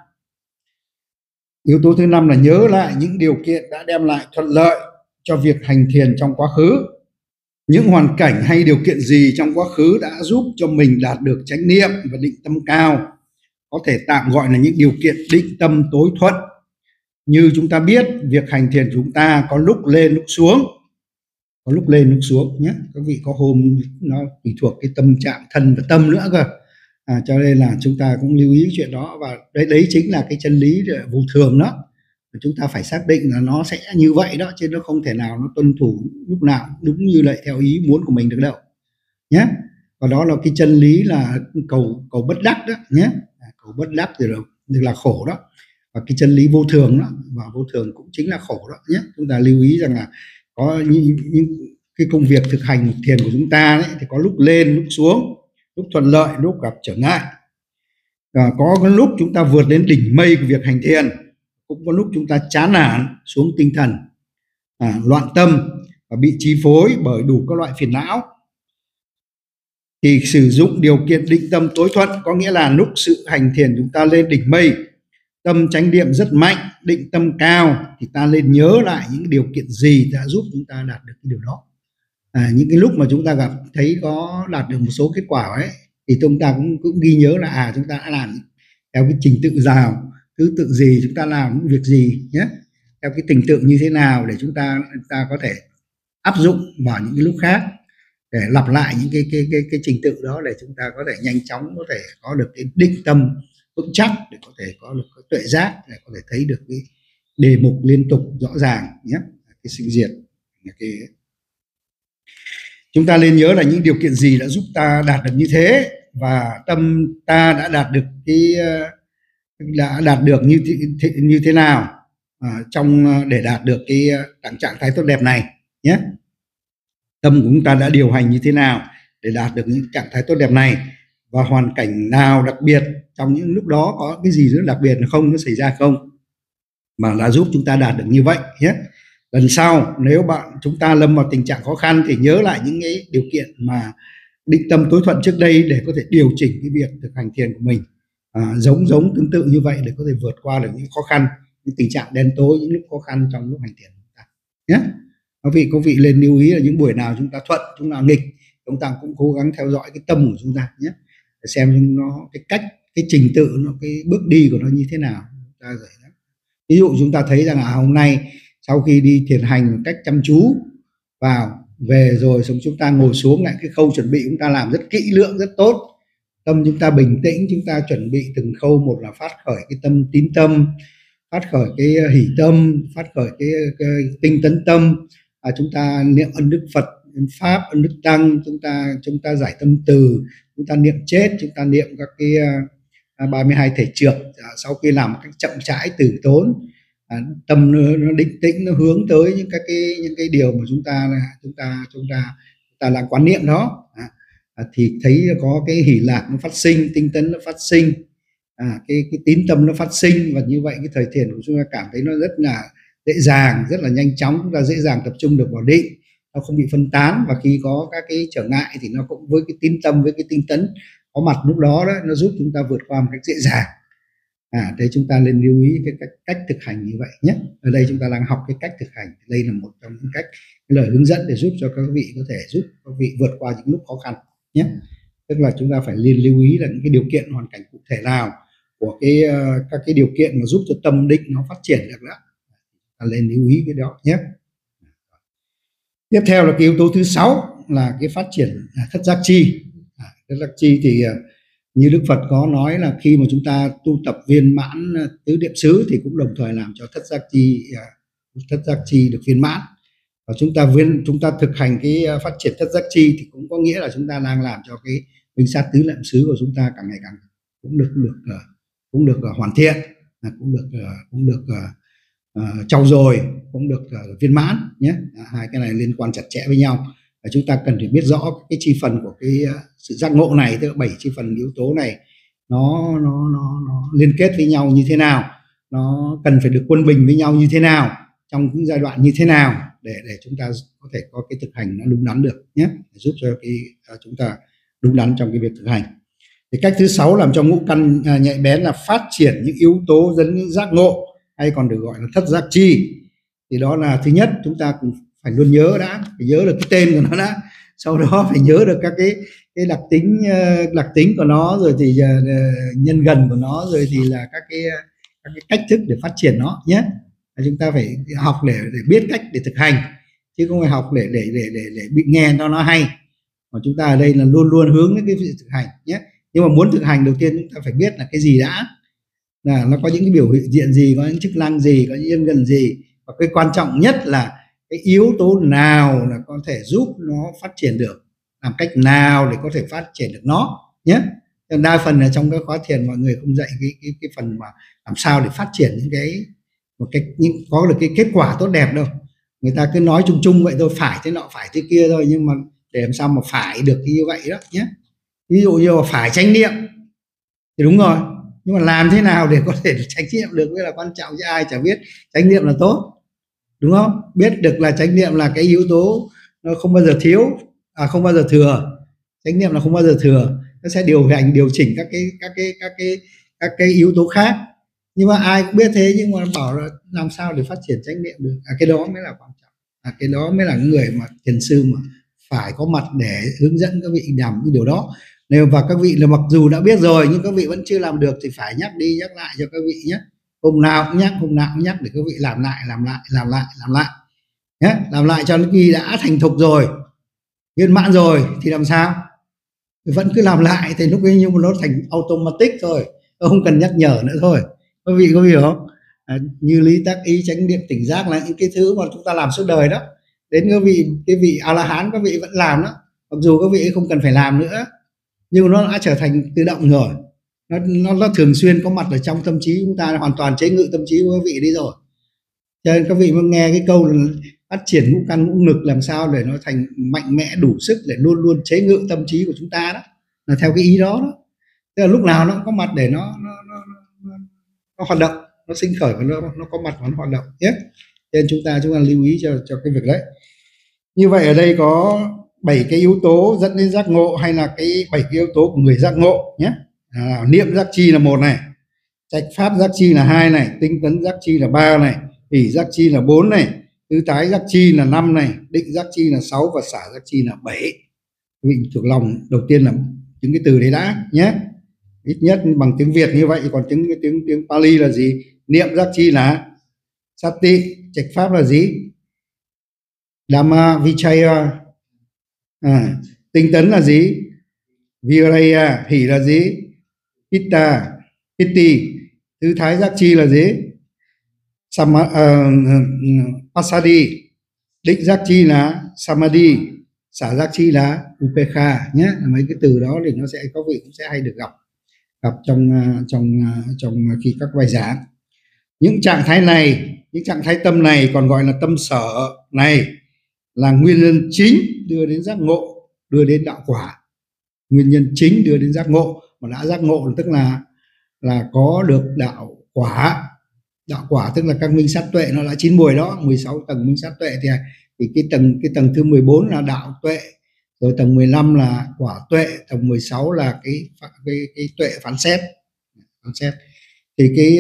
Yếu tố thứ năm là nhớ lại những điều kiện đã đem lại thuận lợi cho việc hành thiền trong quá khứ. Những hoàn cảnh hay điều kiện gì trong quá khứ đã giúp cho mình đạt được chánh niệm và định tâm cao, có thể tạm gọi là những điều kiện định tâm tối thuận. Như chúng ta biết, việc hành thiền chúng ta có lúc lên lúc xuống, có lúc lên lúc xuống nhé. Các vị có hôm nó tùy thuộc cái tâm trạng thân và tâm nữa cơ. À, cho nên là chúng ta cũng lưu ý chuyện đó, và đấy đấy chính là cái chân lý vô thường đó. Chúng ta phải xác định là nó sẽ như vậy đó, chứ nó không thể nào nó tuân thủ lúc nào đúng như lại theo ý muốn của mình được đâu nhé. Và đó là cái chân lý là cầu cầu bất đắc đó nhé, cầu bất đắc thì là khổ đó, và cái chân lý vô thường đó, và vô thường cũng chính là khổ đó nhé. Chúng ta lưu ý rằng là có những, những cái công việc thực hành thiền của chúng ta đấy, thì có lúc lên lúc xuống, lúc thuận lợi lúc gặp trở ngại. À, có cái lúc chúng ta vượt đến đỉnh mây của việc hành thiền, cũng có lúc chúng ta chán nản xuống tinh thần, à, loạn tâm và bị chi phối bởi đủ các loại phiền não. Thì sử dụng điều kiện định tâm tối thuận có nghĩa là lúc sự hành thiền chúng ta lên đỉnh mây, tâm chánh niệm rất mạnh, định tâm cao, thì ta nên nhớ lại những điều kiện gì đã giúp chúng ta đạt được cái điều đó. À, những cái lúc mà chúng ta gặp thấy có đạt được một số kết quả ấy, thì chúng ta cũng, cũng ghi nhớ là à chúng ta đã làm theo cái trình tự nào, thứ tự gì, chúng ta làm những việc gì nhé, theo cái tình tượng như thế nào, để chúng ta chúng ta có thể áp dụng vào những cái lúc khác, để lặp lại những cái cái cái cái trình tự đó, để chúng ta có thể nhanh chóng có thể có được cái định tâm vững chắc, để có thể có được cái tuệ giác, để có thể thấy được cái đề mục liên tục rõ ràng nhé, cái sinh diệt. Cái chúng ta nên nhớ là những điều kiện gì đã giúp ta đạt được như thế, và tâm ta đã đạt được cái đã đạt được như thế, như thế nào à, trong để đạt được cái trạng trạng thái tốt đẹp này nhé. Tâm của chúng ta đã điều hành như thế nào để đạt được những trạng thái tốt đẹp này, và hoàn cảnh nào đặc biệt trong những lúc đó có cái gì rất đặc biệt là không nó xảy ra không, mà đã giúp chúng ta đạt được như vậy nhé. Lần sau nếu bạn chúng ta lâm vào tình trạng khó khăn thì nhớ lại những cái điều kiện mà định tâm tối thuận trước đây, để có thể điều chỉnh cái việc thực hành thiền của mình à, giống giống tương tự như vậy, để có thể vượt qua được những khó khăn, những tình trạng đen tối, những lúc khó khăn trong lúc hành thiền của chúng ta nhé. Các vị có vị lên lưu ý là những buổi nào chúng ta thuận, chúng ta nghịch, chúng ta cũng cố gắng theo dõi cái tâm của chúng ta nhé, để xem nó cái cách, cái trình tự, nó cái bước đi của nó như thế nào. Ta ví dụ chúng ta thấy rằng là hôm nay sau khi đi thiền hành một cách chăm chú vào về rồi, xong chúng ta ngồi xuống lại, cái khâu chuẩn bị chúng ta làm rất kỹ lưỡng, rất tốt, tâm chúng ta bình tĩnh, chúng ta chuẩn bị từng khâu một là phát khởi cái tâm tín tâm, phát khởi cái hỷ tâm, phát khởi cái, cái tinh tấn tâm, à, chúng ta niệm ân đức Phật, ân Pháp, ân đức Tăng, chúng ta chúng ta giải tâm từ, chúng ta niệm chết, chúng ta niệm các cái à, ba mươi hai thể trược. À, sau khi làm một cách chậm rãi từ tốn, à, tâm nó, nó định tĩnh, nó hướng tới những các cái những cái điều mà chúng ta chúng ta chúng ta chúng ta đang quán niệm đó, à, à, thì thấy có cái hỷ lạc nó phát sinh, tinh tấn nó phát sinh, à, cái cái tín tâm nó phát sinh, và như vậy cái thời thiền của chúng ta cảm thấy nó rất là dễ dàng, rất là nhanh chóng, chúng ta dễ dàng tập trung được vào định, nó không bị phân tán, và khi có các cái trở ngại thì nó cũng với cái tín tâm, với cái tinh tấn có mặt lúc đó đó, nó giúp chúng ta vượt qua một cách dễ dàng. À, đây chúng ta nên lưu ý cái cách, cách thực hành như vậy nhé. Ở đây chúng ta đang học cái cách thực hành, đây là một trong những cách, cái lời hướng dẫn để giúp cho các vị có thể giúp các vị vượt qua những lúc khó khăn nhé. Tức là chúng ta phải liên lưu ý là những cái điều kiện hoàn cảnh cụ thể nào của cái uh, các cái điều kiện mà giúp cho tâm định nó phát triển được đó, ta lên lưu ý cái đó nhé. Tiếp theo là cái yếu tố thứ sáu là cái phát triển thất giác chi. À, thất giác chi thì uh, như Đức Phật có nói là khi mà chúng ta tu tập viên mãn tứ niệm xứ thì cũng đồng thời làm cho thất giác chi uh, thất giác chi được viên mãn. Và chúng ta viên chúng ta thực hành cái uh, phát triển thất giác chi thì cũng có nghĩa là chúng ta đang làm cho cái minh sát tứ niệm xứ của chúng ta càng ngày càng cũng được được uh, cũng được uh, hoàn thiện, uh, cũng được uh, cũng được uh, uh, trau dồi, cũng được uh, viên mãn nhé. À, hai cái này liên quan chặt chẽ với nhau. Và chúng ta cần phải biết rõ cái chi phần của cái uh, sự giác ngộ này, tức là bảy chi phần yếu tố này nó nó nó nó liên kết với nhau như thế nào, nó cần phải được quân bình với nhau như thế nào, trong những giai đoạn như thế nào, để để chúng ta có thể có cái thực hành nó đúng đắn được nhé, để giúp cho cái uh, chúng ta đúng đắn trong cái việc thực hành. Thì cách thứ sáu làm cho ngũ căn uh, nhạy bén là phát triển những yếu tố dẫn đến giác ngộ, hay còn được gọi là thất giác chi. Thì đó là thứ nhất, chúng ta cũng phải luôn nhớ đã, phải nhớ được cái tên của nó đã, sau đó phải nhớ được các cái cái đặc tính uh, đặc tính của nó, rồi thì uh, nhân gần của nó, rồi thì là các cái các cái cách thức để phát triển nó nhé. Chúng ta phải học để để biết cách để thực hành, chứ không phải học để để để để để bị nghe cho nó hay. Mà chúng ta ở đây là luôn luôn hướng đến cái việc thực hành nhé. Nhưng mà muốn thực hành, đầu tiên chúng ta phải biết là cái gì đã, là nó có những cái biểu hiện gì, có những chức năng gì, có những nhân gần gì, và cái quan trọng nhất là cái yếu tố nào là có thể giúp nó phát triển được, làm cách nào để có thể phát triển được nó nhé. Đa phần là trong các khóa thiền mọi người không dạy cái cái cái phần mà làm sao để phát triển những cái một cái những có được cái kết quả tốt đẹp đâu. Người ta cứ nói chung chung vậy thôi, phải thế nọ phải thế kia thôi, nhưng mà để làm sao mà phải được như vậy đó nhé. Ví dụ như là phải chánh niệm thì đúng rồi, nhưng mà làm thế nào để có thể chánh niệm được mới là quan trọng, chứ ai chả biết chánh niệm là tốt, đúng không? Biết được là chánh niệm là cái yếu tố nó không bao giờ thiếu, à không bao giờ thừa. Chánh niệm là không bao giờ thừa, nó sẽ điều hành điều chỉnh các cái các cái các cái các cái yếu tố khác. Nhưng mà ai cũng biết thế, nhưng mà bảo là làm sao để phát triển chánh niệm được, à, cái đó mới là quan trọng, à, cái đó mới là người mà thiền sư mà phải có mặt để hướng dẫn các vị làm cái điều đó. Nếu và các vị là mặc dù đã biết rồi nhưng các vị vẫn chưa làm được thì phải nhắc đi nhắc lại cho các vị nhé. Hôm nào cũng nhắc, hôm nào cũng nhắc để các vị làm lại, làm lại, làm lại, làm lại nhé, làm lại cho đến khi đã thành thục rồi, viên mãn rồi thì làm sao? Thì vẫn cứ làm lại thì lúc ấy nhưng mà nó thành automatic thôi, không cần nhắc nhở nữa thôi. Các vị có hiểu không? À, như lý tác ý, chánh niệm, tỉnh giác là những cái thứ mà chúng ta làm suốt đời đó. Đến các vị cái vị A La Hán các vị vẫn làm đó, mặc dù các vị không cần phải làm nữa, nhưng nó đã trở thành tự động rồi. Nó, nó, nó thường xuyên có mặt ở trong tâm trí chúng ta, hoàn toàn chế ngự tâm trí của các vị đi rồi. Cho nên các vị mới nghe cái câu là phát triển ngũ căn ngũ lực làm sao để nó thành mạnh mẽ đủ sức để luôn luôn chế ngự tâm trí của chúng ta đó, là theo cái ý đó đó. Tức là lúc nào nó có mặt để nó nó, nó, nó, nó hoạt động, nó sinh khởi và nó, nó có mặt và nó hoạt động nhé. Cho nên chúng ta chúng ta lưu ý cho cho cái việc đấy. Như vậy ở đây có bảy cái yếu tố dẫn đến giác ngộ, hay là cái bảy cái yếu tố của người giác ngộ nhé. À, niệm giác chi là một này, trạch pháp giác chi là hai này, tinh tấn giác chi là ba này, hỷ giác chi là bốn này, tứ thái giác chi là năm này, định giác chi là sáu và xả giác chi là bảy. Quý vị thuộc lòng đầu tiên là những cái từ đấy đã nhé, ít nhất bằng tiếng Việt như vậy. Còn tiếng tiếng tiếng Pali là gì? Niệm giác chi là sati, trạch pháp là gì? Dhamma vichaya. À, tinh tấn là gì? Viraya. Hỷ là gì? Pitta, pitti. Tứ thái giác chi là gì? Sama, uh, pasadi. Định giác chi là samadhi, xả giác chi là upekha nhé. Mấy cái từ đó thì nó sẽ có vị cũng sẽ hay được gặp gặp trong trong trong khi các bài giảng. Những trạng thái này, những trạng thái tâm này còn gọi là tâm sở này, là nguyên nhân chính đưa đến giác ngộ, đưa đến đạo quả. Nguyên nhân chính đưa đến giác ngộ, mà đã giác ngộ tức là là có được đạo quả. Đạo quả tức là các minh sát tuệ nó đã chín mùi đó, mười sáu tầng minh sát tuệ thì thì cái tầng cái tầng thứ mười bốn là đạo tuệ, rồi tầng mười lăm là quả tuệ, tầng mười sáu là cái cái cái tuệ phán xét. Phán xét. Thì cái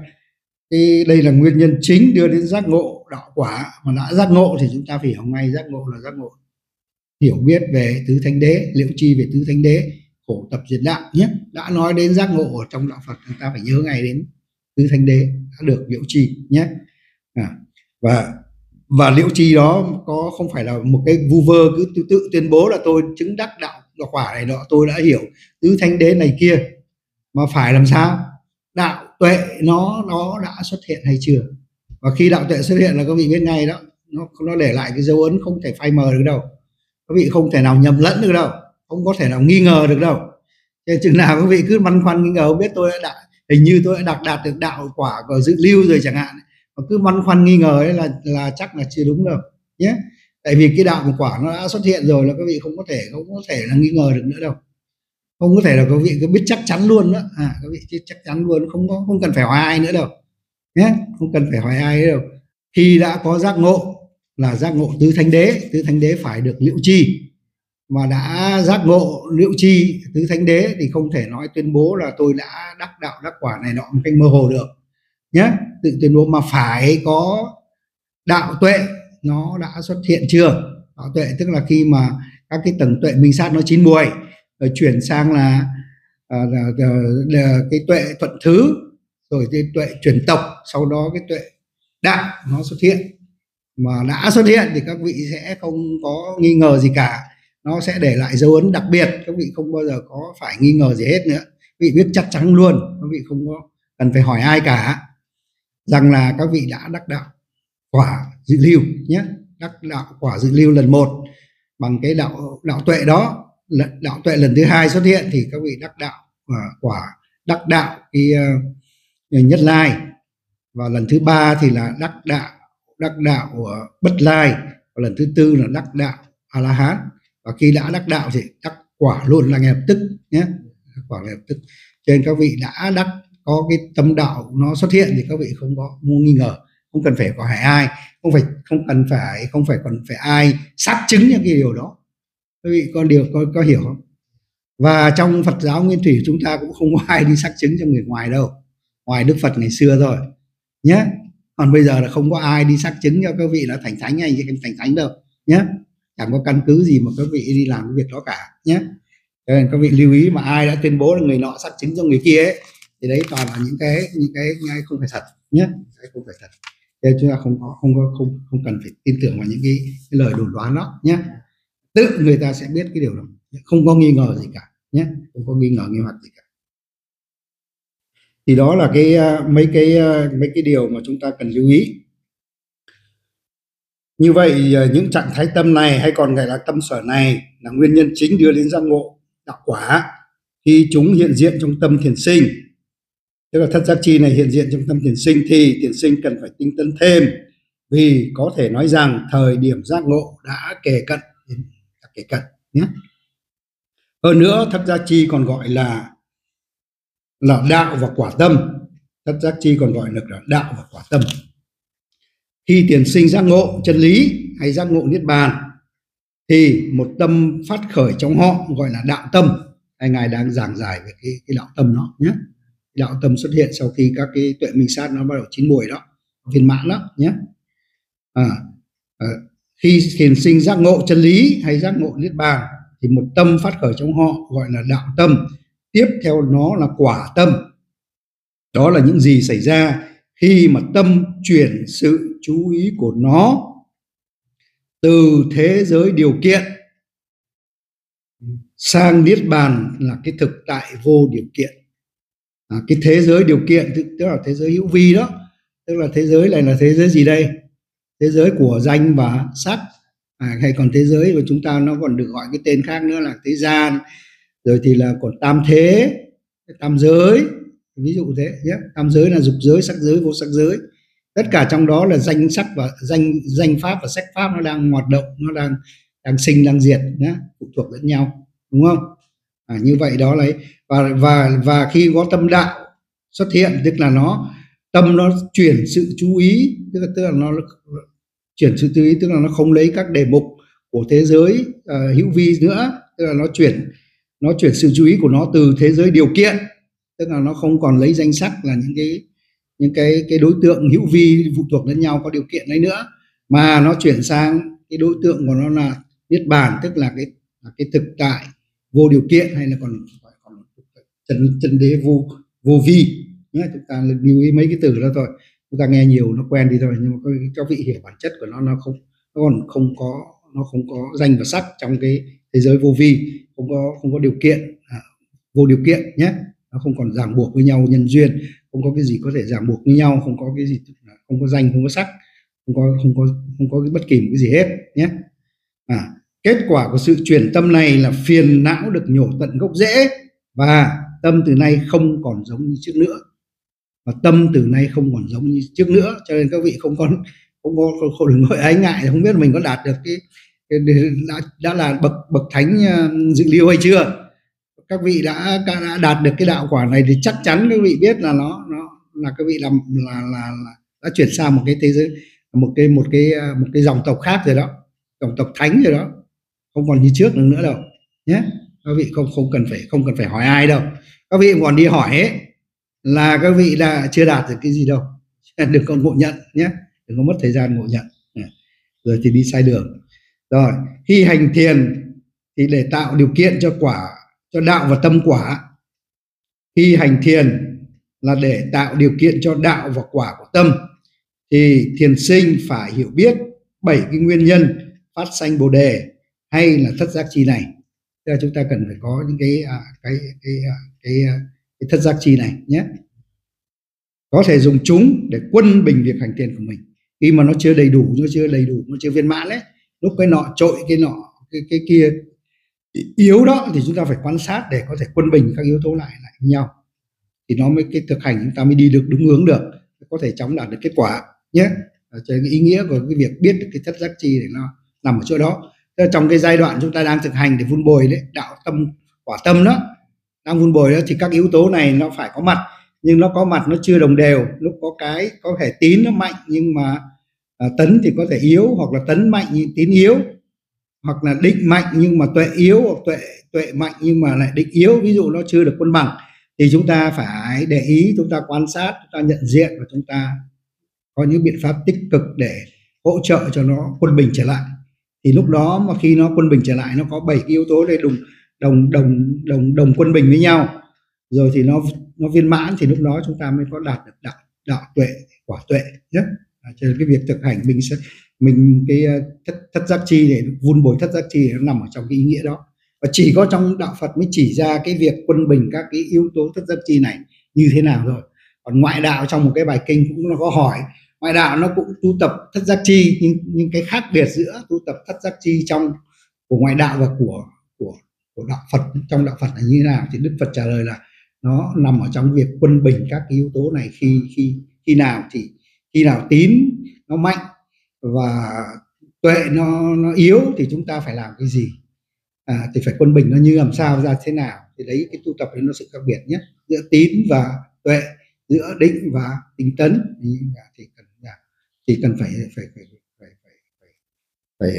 cái đây là nguyên nhân chính đưa đến giác ngộ đạo quả. Mà đã giác ngộ thì chúng ta phải hiểu ngay giác ngộ là giác ngộ hiểu biết về tứ thánh đế, liễu chi về tứ thánh đế, khổ tập diệt đạo nhé. Đã nói đến giác ngộ ở trong đạo Phật, chúng ta phải nhớ ngay đến tứ thánh đế đã được liễu chi nhé. À, và và liễu chi đó có không phải là một cái vu vơ cứ tự, tự tuyên bố là tôi chứng đắc đạo đạo quả này nọ, tôi đã hiểu tứ thánh đế này kia, mà phải làm sao đạo tuệ nó nó đã xuất hiện hay chưa. Và khi đạo tuệ xuất hiện là các vị biết ngay đó, nó nó để lại cái dấu ấn không thể phai mờ được đâu, các vị không thể nào nhầm lẫn được đâu, không có thể nào nghi ngờ được đâu. Thế chừng nào các vị cứ băn khoăn nghi ngờ, không biết tôi đã đạt, hình như tôi đã đạt đạt được đạo quả của dự lưu rồi chẳng hạn, mà cứ băn khoăn nghi ngờ ấy là là chắc là chưa đúng đâu nhé. Tại vì cái đạo của quả nó đã xuất hiện rồi, là các vị không có thể không có thể là nghi ngờ được nữa đâu, không có thể là các vị cứ biết chắc chắn luôn đó. À, các vị chứ chắc chắn luôn, không có không cần phải hỏi ai nữa đâu nhé, không cần phải hỏi ai nữa đâu. Khi đã có giác ngộ là giác ngộ tứ thánh đế, tứ thánh đế phải được liễu chi. Mà đã giác ngộ liễu chi tứ thánh đế thì không thể nói tuyên bố là tôi đã đắc đạo đắc quả này nọ một cách mơ hồ được nhé. Tự tuyên bố mà phải có đạo tuệ nó đã xuất hiện chưa. Đạo tuệ tức là khi mà các cái tầng tuệ minh sát nó chín mùi, rồi chuyển sang là, là, là, là, là cái tuệ thuận thứ, rồi cái tuệ chuyển tộc, sau đó cái tuệ đạo nó xuất hiện. Mà đã xuất hiện thì các vị sẽ không có nghi ngờ gì cả, nó sẽ để lại dấu ấn đặc biệt, các vị không bao giờ có phải nghi ngờ gì hết nữa. Các vị biết chắc chắn luôn, các vị không có cần phải hỏi ai cả, rằng là các vị đã đắc đạo quả dự lưu nhé. Đắc đạo quả dự lưu lần một bằng cái đạo đạo tuệ đó. Đạo tuệ lần thứ hai xuất hiện thì các vị đắc đạo quả, quả đắc đạo cái uh, nhất lai, và lần thứ ba thì là đắc đạo đắc đạo của bất lai, và lần thứ tư là đắc đạo a la hán. Và khi đã đắc đạo thì đắc quả luôn là ngay lập tức nhé, quả ngay lập tức. Cho nên các vị đã đắc có cái tâm đạo nó xuất hiện thì các vị không có nghi ngờ, không cần phải hỏi ai, không phải không cần phải không phải còn phải ai xác chứng những cái điều đó. Các vị có điều có, có hiểu không? Và trong Phật giáo Nguyên Thủy chúng ta cũng không có ai đi xác chứng cho người ngoài đâu, ngoài Đức Phật ngày xưa thôi nhé. Còn bây giờ là không có ai đi xác chứng cho các vị là thành thánh hay thành thánh đâu nhé, chẳng có căn cứ gì mà các vị đi làm cái việc đó cả nhé. Cho nên các vị lưu ý, mà ai đã tuyên bố là người nọ xác chứng cho người kia ấy, thì đấy toàn là những cái những cái không phải thật nhé, cái không phải thật. Thế chúng ta không có không có không không cần phải tin tưởng vào những cái, cái lời đồn đoán đó nhé. Tự người ta sẽ biết cái điều đó, không có nghi ngờ gì cả nhé, không có nghi ngờ nghi hoặc gì cả. Thì đó là cái mấy cái mấy cái điều mà chúng ta cần lưu ý. Như vậy những trạng thái tâm này, hay còn gọi là tâm sở này, là nguyên nhân chính đưa đến giác ngộ đạo quả. Khi chúng hiện diện trong tâm thiền sinh, tức là thất giác chi này hiện diện trong tâm thiền sinh, thì thiền sinh cần phải tinh tấn thêm, vì có thể nói rằng thời điểm giác ngộ đã kề cận, kề cận nhé. Hơn nữa, thất giác chi còn gọi là là đạo và quả tâm. Thất giác chi còn gọi là đạo và quả tâm. Khi tiền sinh giác ngộ chân lý hay giác ngộ niết bàn, thì một tâm phát khởi trong họ gọi là đạo tâm. Hai ngài đang giảng giải về cái, cái đạo tâm đó nhé. Đạo tâm xuất hiện sau khi các cái tuệ minh sát nó bắt đầu chín mùi đó, viên mãn đó nhé. À, À, khi hiển sinh giác ngộ chân lý hay giác ngộ niết bàn thì một tâm phát khởi trong họ gọi là đạo tâm, tiếp theo nó là quả tâm. Đó là những gì xảy ra khi mà tâm chuyển sự chú ý của nó từ thế giới điều kiện sang niết bàn là cái thực tại vô điều kiện. À, cái thế giới điều kiện tức, tức là thế giới hữu vi đó, tức là thế giới này là thế giới gì đây? Thế giới của danh và sắc. À, hay còn thế giới của chúng ta nó còn được gọi cái tên khác nữa là thế gian, rồi thì là còn tam thế, tam giới, ví dụ thế nhé. Tam giới là dục giới, sắc giới, vô sắc giới. Tất cả trong đó là danh sắc và danh danh pháp và sắc pháp nó đang hoạt động, nó đang đang sinh đang diệt nhé, phụ thuộc lẫn nhau, đúng không? À, như vậy đó lấy và và và khi có tâm đạo xuất hiện, tức là nó tâm nó chuyển sự chú ý, tức là tức là nó chuyển sự chú ý, tức là nó không lấy các đề mục của thế giới uh, hữu vi nữa, tức là nó chuyển nó chuyển sự chú ý của nó từ thế giới điều kiện, tức là nó không còn lấy danh sắc là những cái những cái cái đối tượng hữu vi phụ thuộc lẫn nhau có điều kiện đấy nữa, mà nó chuyển sang cái đối tượng của nó là niết bàn, tức là cái là cái thực tại vô điều kiện, hay là còn còn chân chân đế vô vô vi nhé. Chúng ta lưu ý mấy cái từ đó thôi, chúng ta nghe nhiều nó quen đi thôi, nhưng mà các vị hiểu bản chất của nó nó không nó còn không có nó không có danh và sắc trong cái thế giới vô vi, không có không có điều kiện, à, vô điều kiện nhé. Nó không còn ràng buộc với nhau nhân duyên, không có cái gì có thể ràng buộc với nhau, không có cái gì, không có danh, không có sắc, không có không có không có cái bất kỳ một cái gì hết nhé. À, kết quả của sự chuyển tâm này là phiền não được nhổ tận gốc rễ, và tâm từ nay không còn giống như trước nữa, và tâm từ nay không còn giống như trước nữa. Cho nên các vị không còn không có không, không đừng gọi ái ngại, không biết mình có đạt được cái, cái đã, đã là bậc bậc thánh dự lưu hay chưa. Các vị đã, đã đạt được cái đạo quả này thì chắc chắn các vị biết là nó nó là các vị làm là, là là đã chuyển sang một cái thế giới, một cái một cái một cái dòng tộc khác rồi đó, dòng tộc thánh rồi đó, không còn như trước nữa, nữa đâu nhé. Các vị không không cần phải không cần phải hỏi ai đâu, các vị còn đi hỏi ấy là các vị đã chưa đạt được cái gì đâu. Đừng có ngộ nhận nhé, đừng có mất thời gian ngộ nhận rồi thì đi sai đường. Rồi khi hành thiền thì để tạo điều kiện cho quả, cho đạo và tâm quả. Khi hành thiền là để tạo điều kiện cho đạo và quả của tâm, thì thiền sinh phải hiểu biết bảy cái nguyên nhân phát sanh bồ đề hay là thất giác chi này. Tức là chúng ta cần phải có những cái cái cái cái, cái, cái thất giác chi này nhé, có thể dùng chúng để quân bình việc hành thiền của mình. Khi mà nó chưa đầy đủ, nó chưa đầy đủ, nó chưa viên mãn đấy, lúc cái nọ trội cái nọ cái, cái kia yếu đó, thì chúng ta phải quan sát để có thể quân bình các yếu tố lại lại với nhau, thì nó mới cái thực hành chúng ta mới đi được đúng hướng được, có thể chóng đạt được kết quả nhé. Cho cái ý nghĩa của cái việc biết được cái thất giác chi để nó nằm ở chỗ đó. Trong cái giai đoạn chúng ta đang thực hành để vun bồi đấy, đạo tâm quả tâm đó đang vun bồi đó, thì các yếu tố này nó phải có mặt, nhưng nó có mặt nó chưa đồng đều. Lúc có cái có thể tín nó mạnh nhưng mà à, tấn thì có thể yếu, hoặc là tấn mạnh nhưng tín yếu, hoặc là định mạnh nhưng mà tuệ yếu, hoặc tuệ tuệ mạnh nhưng mà lại định yếu, ví dụ nó chưa được cân bằng, thì chúng ta phải để ý, chúng ta quan sát, chúng ta nhận diện, và chúng ta có những biện pháp tích cực để hỗ trợ cho nó quân bình trở lại. Thì lúc đó mà khi nó quân bình trở lại, nó có bảy cái yếu tố để đồng đồng đồng đồng đồng quân bình với nhau, rồi thì nó nó viên mãn, thì lúc đó chúng ta mới có đạt được đạo đạo tuệ, quả tuệ nhé. À, cho nên cái việc thực hành mình sẽ mình cái thất, thất giác chi để vun bồi thất giác chi nó nằm ở trong cái ý nghĩa đó, và chỉ có trong đạo Phật mới chỉ ra cái việc quân bình các cái yếu tố thất giác chi này như thế nào rồi. Còn ngoại đạo trong một cái bài kinh cũng nó có hỏi, ngoại đạo nó cũng tu tập thất giác chi, nhưng nhưng cái khác biệt giữa tu tập thất giác chi trong của ngoại đạo và của của của đạo Phật trong đạo Phật là như thế nào, thì Đức Phật trả lời là nó nằm ở trong việc quân bình các cái yếu tố này khi khi khi nào thì khi nào tín nó mạnh và tuệ nó nó yếu thì chúng ta phải làm cái gì, à, thì phải quân bình nó như làm sao ra thế nào, thì đấy cái tu tập đấy nó sự khác biệt nhất giữa tín và tuệ, giữa định và tinh tấn, thì cần thì cần phải phải phải phải phải phải phải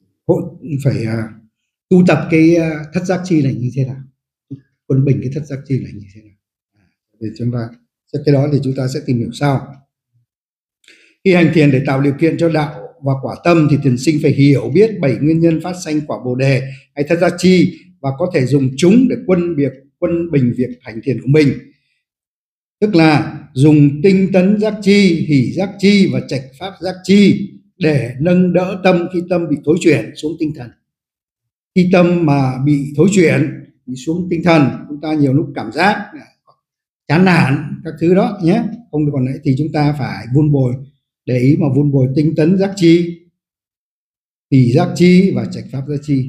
phải, phải, phải tu tập cái thất giác chi này như thế nào, quân bình cái thất giác chi này như thế nào, để chúng ta cái đó thì chúng ta sẽ tìm hiểu sau. Khi hành thiền để tạo điều kiện cho đạo và quả tâm thì thiền sinh phải hiểu biết bảy nguyên nhân phát sanh quả Bồ đề hay thất giác chi, và có thể dùng chúng để quân việc quân bình việc hành thiền của mình. Tức là dùng tinh tấn giác chi, hỷ giác chi và trạch pháp giác chi để nâng đỡ tâm khi tâm bị thối chuyển xuống tinh thần. Khi tâm mà bị thối chuyển, bị xuống tinh thần, chúng ta nhiều lúc cảm giác chán nản các thứ đó nhé, không còn đấy thì chúng ta phải vun bồi, để ý mà vun bồi tinh tấn giác chi, hỷ giác chi và trạch pháp giác chi.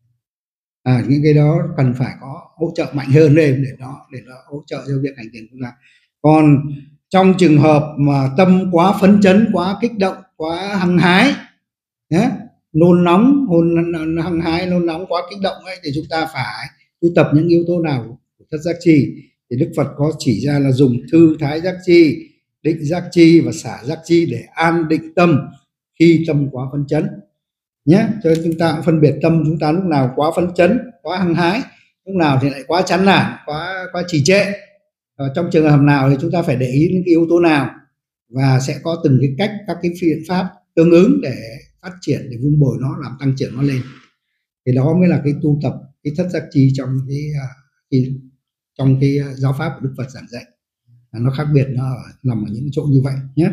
À, những cái đó cần phải có hỗ trợ mạnh hơn lên để nó để nó hỗ trợ cho việc hành thiền của chúng ta. Còn trong trường hợp mà tâm quá phấn chấn, quá kích động, quá hăng hái nhé, nôn nóng, hôn hăng hái, nôn nóng, quá kích động ấy, thì chúng ta phải tu tập những yếu tố nào của thất giác chi. Thì Đức Phật có chỉ ra là dùng thư thái giác chi, định giác chi và xả giác chi để an định tâm khi tâm quá phấn chấn nhé. Cho nên chúng ta cũng phân biệt tâm chúng ta lúc nào quá phấn chấn, quá hăng hái, lúc nào thì lại quá chán nản, quá quá trì trệ. Ở trong trường hợp nào thì chúng ta phải để ý những cái yếu tố nào, và sẽ có từng cái cách, các cái biện pháp tương ứng để phát triển, để vun bồi nó, làm tăng trưởng nó lên. Thì đó mới là cái tu tập cái thất giác chi trong cái, cái trong cái giáo pháp của Đức Phật giảng dạy. Nó khác biệt, nó nằm ở những chỗ như vậy nhé.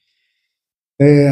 Thì,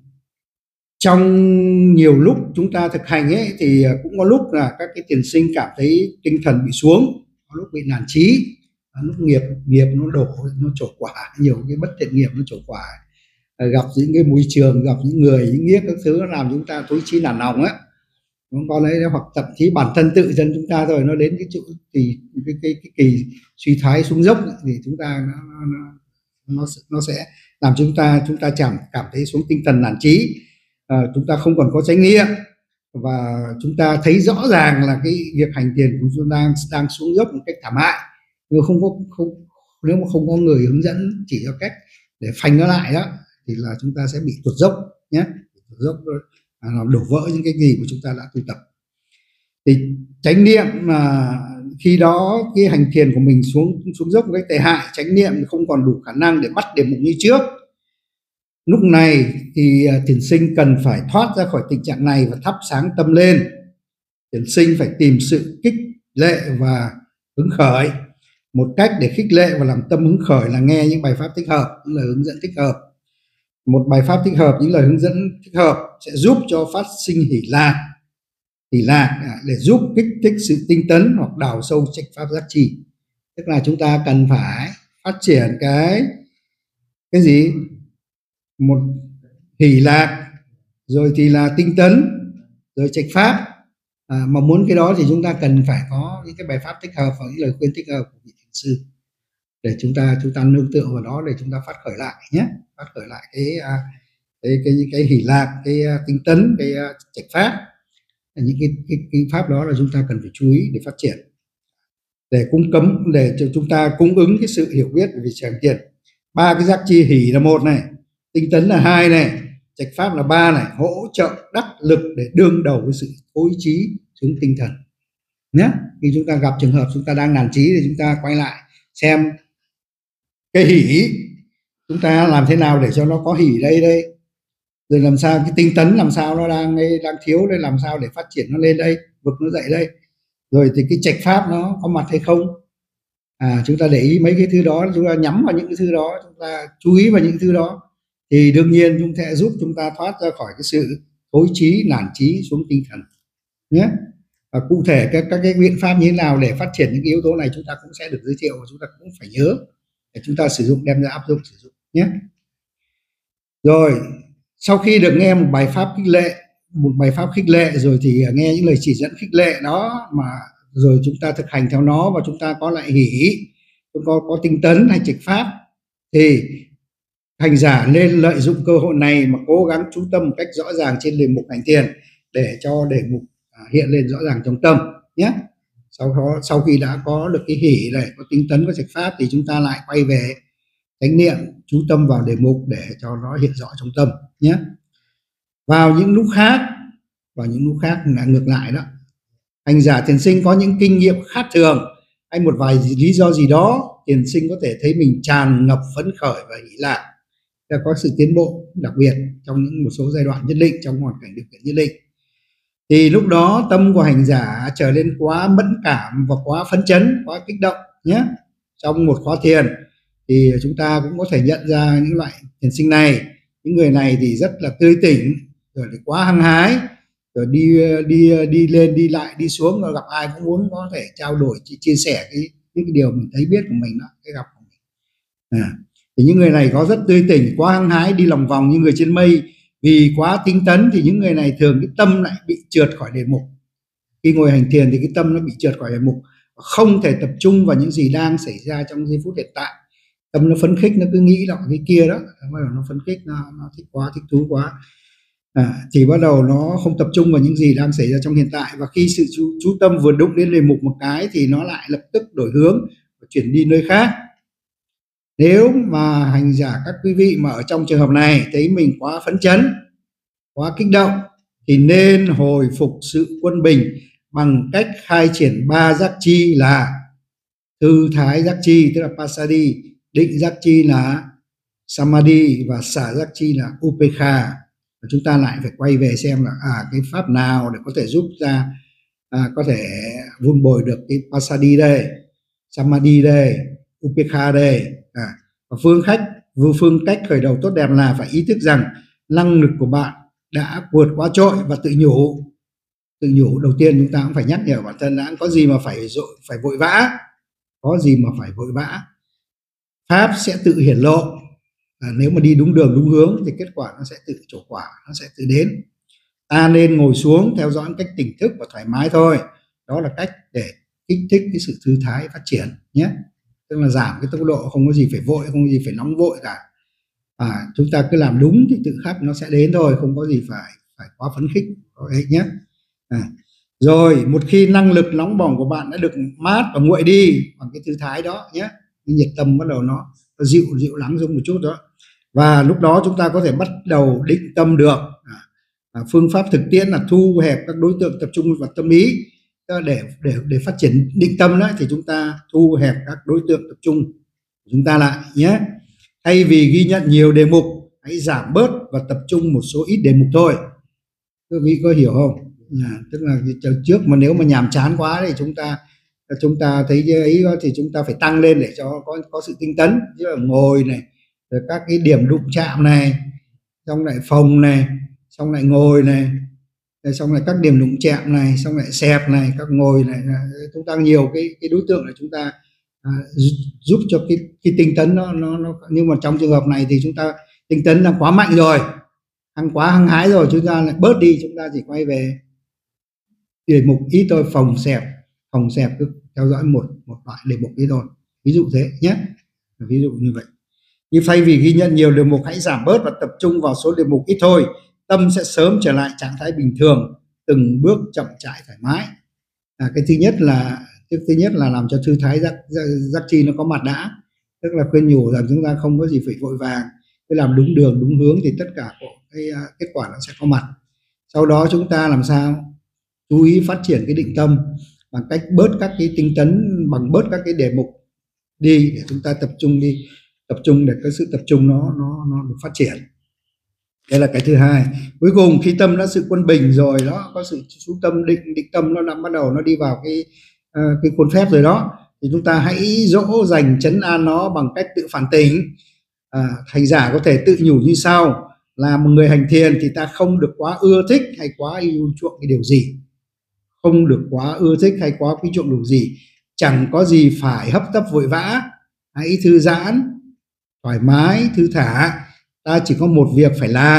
trong nhiều lúc chúng ta thực hành ấy, thì cũng có lúc là các cái thiền sinh cảm thấy tinh thần bị xuống, có lúc bị nản chí, lúc nghiệp nghiệp nó đổ, nó trổ quả, nhiều cái bất thiện nghiệp nó trổ quả, gặp những cái môi trường, gặp những người, những nghĩa các thứ, nó làm chúng ta tối chí nản lòng á. Nó có lấy, hoặc thậm chí bản thân tự thân chúng ta rồi nó đến cái chỗ thì cái cái cái kỳ suy thoái xuống dốc ấy, thì chúng ta nó, nó nó nó sẽ làm chúng ta chúng ta cảm cảm thấy xuống tinh thần nản chí, à, chúng ta không còn có chánh niệm, và chúng ta thấy rõ ràng là cái việc hành thiền của chúng ta đang đang xuống dốc một cách thảm hại. Nhưng không có không nếu mà không có người hướng dẫn chỉ cho cách để phanh nó lại đó, thì là chúng ta sẽ bị tụt dốc nhé, tụt dốc à, làm đổ vỡ những cái gì mà chúng ta đã tu tập. Thì chánh niệm mà khi đó cái hành thiền của mình xuống xuống dốc một cách tệ hại, chánh niệm không còn đủ khả năng để bắt đề mục như trước. Lúc này thì thiền sinh cần phải thoát ra khỏi tình trạng này và thắp sáng tâm lên. Thiền sinh phải tìm sự kích lệ và hứng khởi. Một cách để khích lệ và làm tâm hứng khởi là nghe những bài pháp thích hợp, những lời hướng dẫn thích hợp. Một bài pháp thích hợp, những lời hướng dẫn thích hợp sẽ giúp cho phát sinh hỷ lạc, hỷ lạc để giúp kích thích sự tinh tấn hoặc đào sâu trạch pháp giác chi. Tức là chúng ta cần phải phát triển cái cái gì? Một hỷ lạc, rồi thì là tinh tấn, rồi trạch pháp. À, mà muốn cái đó thì chúng ta cần phải có những cái bài pháp thích hợp và những lời khuyên thích hợp của vị thiền sư, để chúng ta chúng ta nương tựa vào đó để chúng ta phát khởi lại nhé, phát khởi lại cái cái cái cái hỷ lạc, cái tinh tấn, cái trạch pháp. Những cái, cái cái pháp đó là chúng ta cần phải chú ý để phát triển, để cung cấm, để cho chúng ta cung ứng cái sự hiểu biết về việc hành thiền. Ba cái giác chi, hỷ là một này, tinh tấn là hai này, trạch pháp là ba này, hỗ trợ đắc lực để đương đầu với sự thối chí xuống tinh thần nhé. Khi chúng ta gặp trường hợp chúng ta đang nản chí thì chúng ta quay lại xem cái hỷ chúng ta làm thế nào để cho nó có hỷ đây đây, rồi làm sao cái tinh tấn làm sao nó đang đang thiếu đây, làm sao để phát triển nó lên đây, vực nó dậy đây, rồi thì cái trạch pháp nó có mặt hay không. À, chúng ta để ý mấy cái thứ đó, chúng ta nhắm vào những cái thứ đó, chúng ta chú ý vào những thứ đó, thì đương nhiên chúng ta giúp chúng ta thoát ra khỏi cái sự thối chí, nản chí xuống tinh thần nhé. Và cụ thể các các cái biện pháp như thế nào để phát triển những cái yếu tố này chúng ta cũng sẽ được giới thiệu, và chúng ta cũng phải nhớ để chúng ta sử dụng, đem ra áp dụng sử dụng nhé. Rồi sau khi được nghe một bài pháp khích lệ, một bài pháp khích lệ rồi thì nghe những lời chỉ dẫn khích lệ đó, mà rồi chúng ta thực hành theo nó, và chúng ta có lại hỷ, chúng có có tinh tấn hay trạch pháp, thì hành giả nên lợi dụng cơ hội này mà cố gắng chú tâm một cách rõ ràng trên đề mục hành thiền, để cho đề mục hiện lên rõ ràng trong tâm nhé. Sau đó, sau khi đã có được cái hỷ này, có tinh tấn, có trạch pháp, thì chúng ta lại quay về chánh niệm, chú tâm vào đề mục để cho nó hiện rõ trong tâm nhé. Vào những lúc khác, vào những lúc khác là ngược lại đó, hành giả thiền sinh có những kinh nghiệm khác thường hay một vài lý do gì đó, thiền sinh có thể thấy mình tràn ngập phấn khởi và hỷ lạc, sẽ có sự tiến bộ đặc biệt trong những một số giai đoạn nhất định, trong hoàn cảnh điều kiện nhất định. Thì lúc đó tâm của hành giả trở nên quá mẫn cảm và quá phấn chấn, quá kích động nhé. Trong một khóa thiền thì chúng ta cũng có thể nhận ra những loại thiền sinh này. Những người này thì rất là tươi tỉnh, rồi thì quá hăng hái, rồi đi đi đi lên đi lại đi xuống, rồi gặp ai cũng muốn có thể trao đổi, chia sẻ cái những cái điều mình thấy biết của mình đó, cái gặp của mình. À, thì những người này có rất tươi tỉnh, quá hăng hái, đi lòng vòng như người trên mây. Vì quá tinh tấn thì những người này thường cái tâm lại bị trượt khỏi đề mục. Khi ngồi hành thiền thì cái tâm nó bị trượt khỏi đề mục, không thể tập trung vào những gì đang xảy ra trong giây phút hiện tại. Tâm nó phấn khích, nó cứ nghĩ lại cái kia đó, bắt đầu nó phấn khích, nó, nó thích quá, thích thú quá, à, thì bắt đầu nó không tập trung vào những gì đang xảy ra trong hiện tại. Và khi sự chú, chú tâm vừa đụng đến đề mục một cái thì nó lại lập tức đổi hướng và chuyển đi nơi khác. Nếu mà hành giả các quý vị mà ở trong trường hợp này thấy mình quá phấn chấn, quá kích động thì nên hồi phục sự quân bình bằng cách khai triển ba giác chi là thư thái giác chi tức là passaddhi, định giác chi là samadhi và xả giác chi là upekha. Và chúng ta lại phải quay về xem là à cái pháp nào để có thể giúp ta à, có thể vun bồi được cái passaddhi đây, samadhi đây, upekha đây. À, và phương khách phương cách khởi đầu tốt đẹp là phải ý thức rằng năng lực của bạn đã vượt quá trội và tự nhủ. Tự nhủ đầu tiên chúng ta cũng phải nhắc nhở bản thân đã có gì mà phải dội, phải vội vã, có gì mà phải vội vã. Pháp sẽ tự hiển lộ. À, nếu mà đi đúng đường đúng hướng thì kết quả nó sẽ tự trổ quả, nó sẽ tự đến. Ta nên ngồi xuống theo dõi cách tỉnh thức và thoải mái thôi. Đó là cách để kích thích cái sự thư thái phát triển nhé. Tức là giảm cái tốc độ, không có gì phải vội, không có gì phải nóng vội cả. À, chúng ta cứ làm đúng thì tự khắc nó sẽ đến thôi, không có gì phải phải quá phấn khích đấy nhé. À, rồi một khi năng lực nóng bỏng của bạn đã được mát và nguội đi bằng cái thư thái đó nhé, cái nhiệt tâm bắt đầu nó, nó dịu dịu lắng xuống một chút đó, và lúc đó chúng ta có thể bắt đầu định tâm được. À, à, phương pháp thực tiễn là thu hẹp các đối tượng tập trung vào tâm ý. Để để để phát triển định tâm đó thì chúng ta thu hẹp các đối tượng tập trung của chúng ta lại nhé. Thay vì ghi nhận nhiều đề mục, hãy giảm bớt và tập trung một số ít đề mục thôi. Quý vị có hiểu không? À, tức là trước mà nếu mà nhàm chán quá thì chúng ta chúng ta thấy cái ấy thì chúng ta phải tăng lên để cho có có sự tinh tấn, chứ là ngồi này, rồi các cái điểm đụng chạm này, xong lại phòng này, xong lại ngồi này, xong lại các điểm đụng chạm này, xong lại xẹp này, các ngồi này, chúng ta nhiều cái cái đối tượng là chúng ta à, giúp cho cái cái tinh tấn nó nó nó nhưng mà trong trường hợp này thì chúng ta tinh tấn là quá mạnh rồi, hăng quá hăng hái rồi, chúng ta lại bớt đi, chúng ta chỉ quay về đề mục ít thôi, phòng xẹp phòng xẹp cứ theo dõi một một loại đề mục ít thôi, ví dụ thế nhé, ví dụ như vậy. Như thay vì ghi nhận nhiều đề mục, hãy giảm bớt và tập trung vào số đề mục ít thôi. Tâm sẽ sớm trở lại trạng thái bình thường, từng bước chậm chạp thoải mái. À, cái thứ nhất là cái thứ nhất là làm cho thư thái giác, giác, giác chi nó có mặt đã, tức là khuyên nhủ rằng chúng ta không có gì phải vội vàng, cứ làm đúng đường đúng hướng thì tất cả cái kết quả nó sẽ có mặt. Sau đó chúng ta làm sao chú ý phát triển cái định tâm bằng cách bớt các cái tinh tấn, bằng bớt các cái đề mục đi để chúng ta tập trung đi tập trung để cái sự tập trung nó nó nó được phát triển. Đây là cái thứ hai. Cuối cùng khi tâm đã sự quân bình rồi đó, có sự chú tâm định định tâm nó đã bắt đầu nó đi vào cái uh, cái khuôn phép rồi đó, thì chúng ta hãy dỗ dành trấn an nó bằng cách tự phản tỉnh. À, hành giả có thể tự nhủ như sau: là một người hành thiền thì ta không được quá ưa thích hay quá yêu chuộng cái điều gì, không được quá ưa thích hay quá quý chuộng điều gì, chẳng có gì phải hấp tấp vội vã, hãy thư giãn thoải mái thư thả. Ta chỉ có một việc phải làm,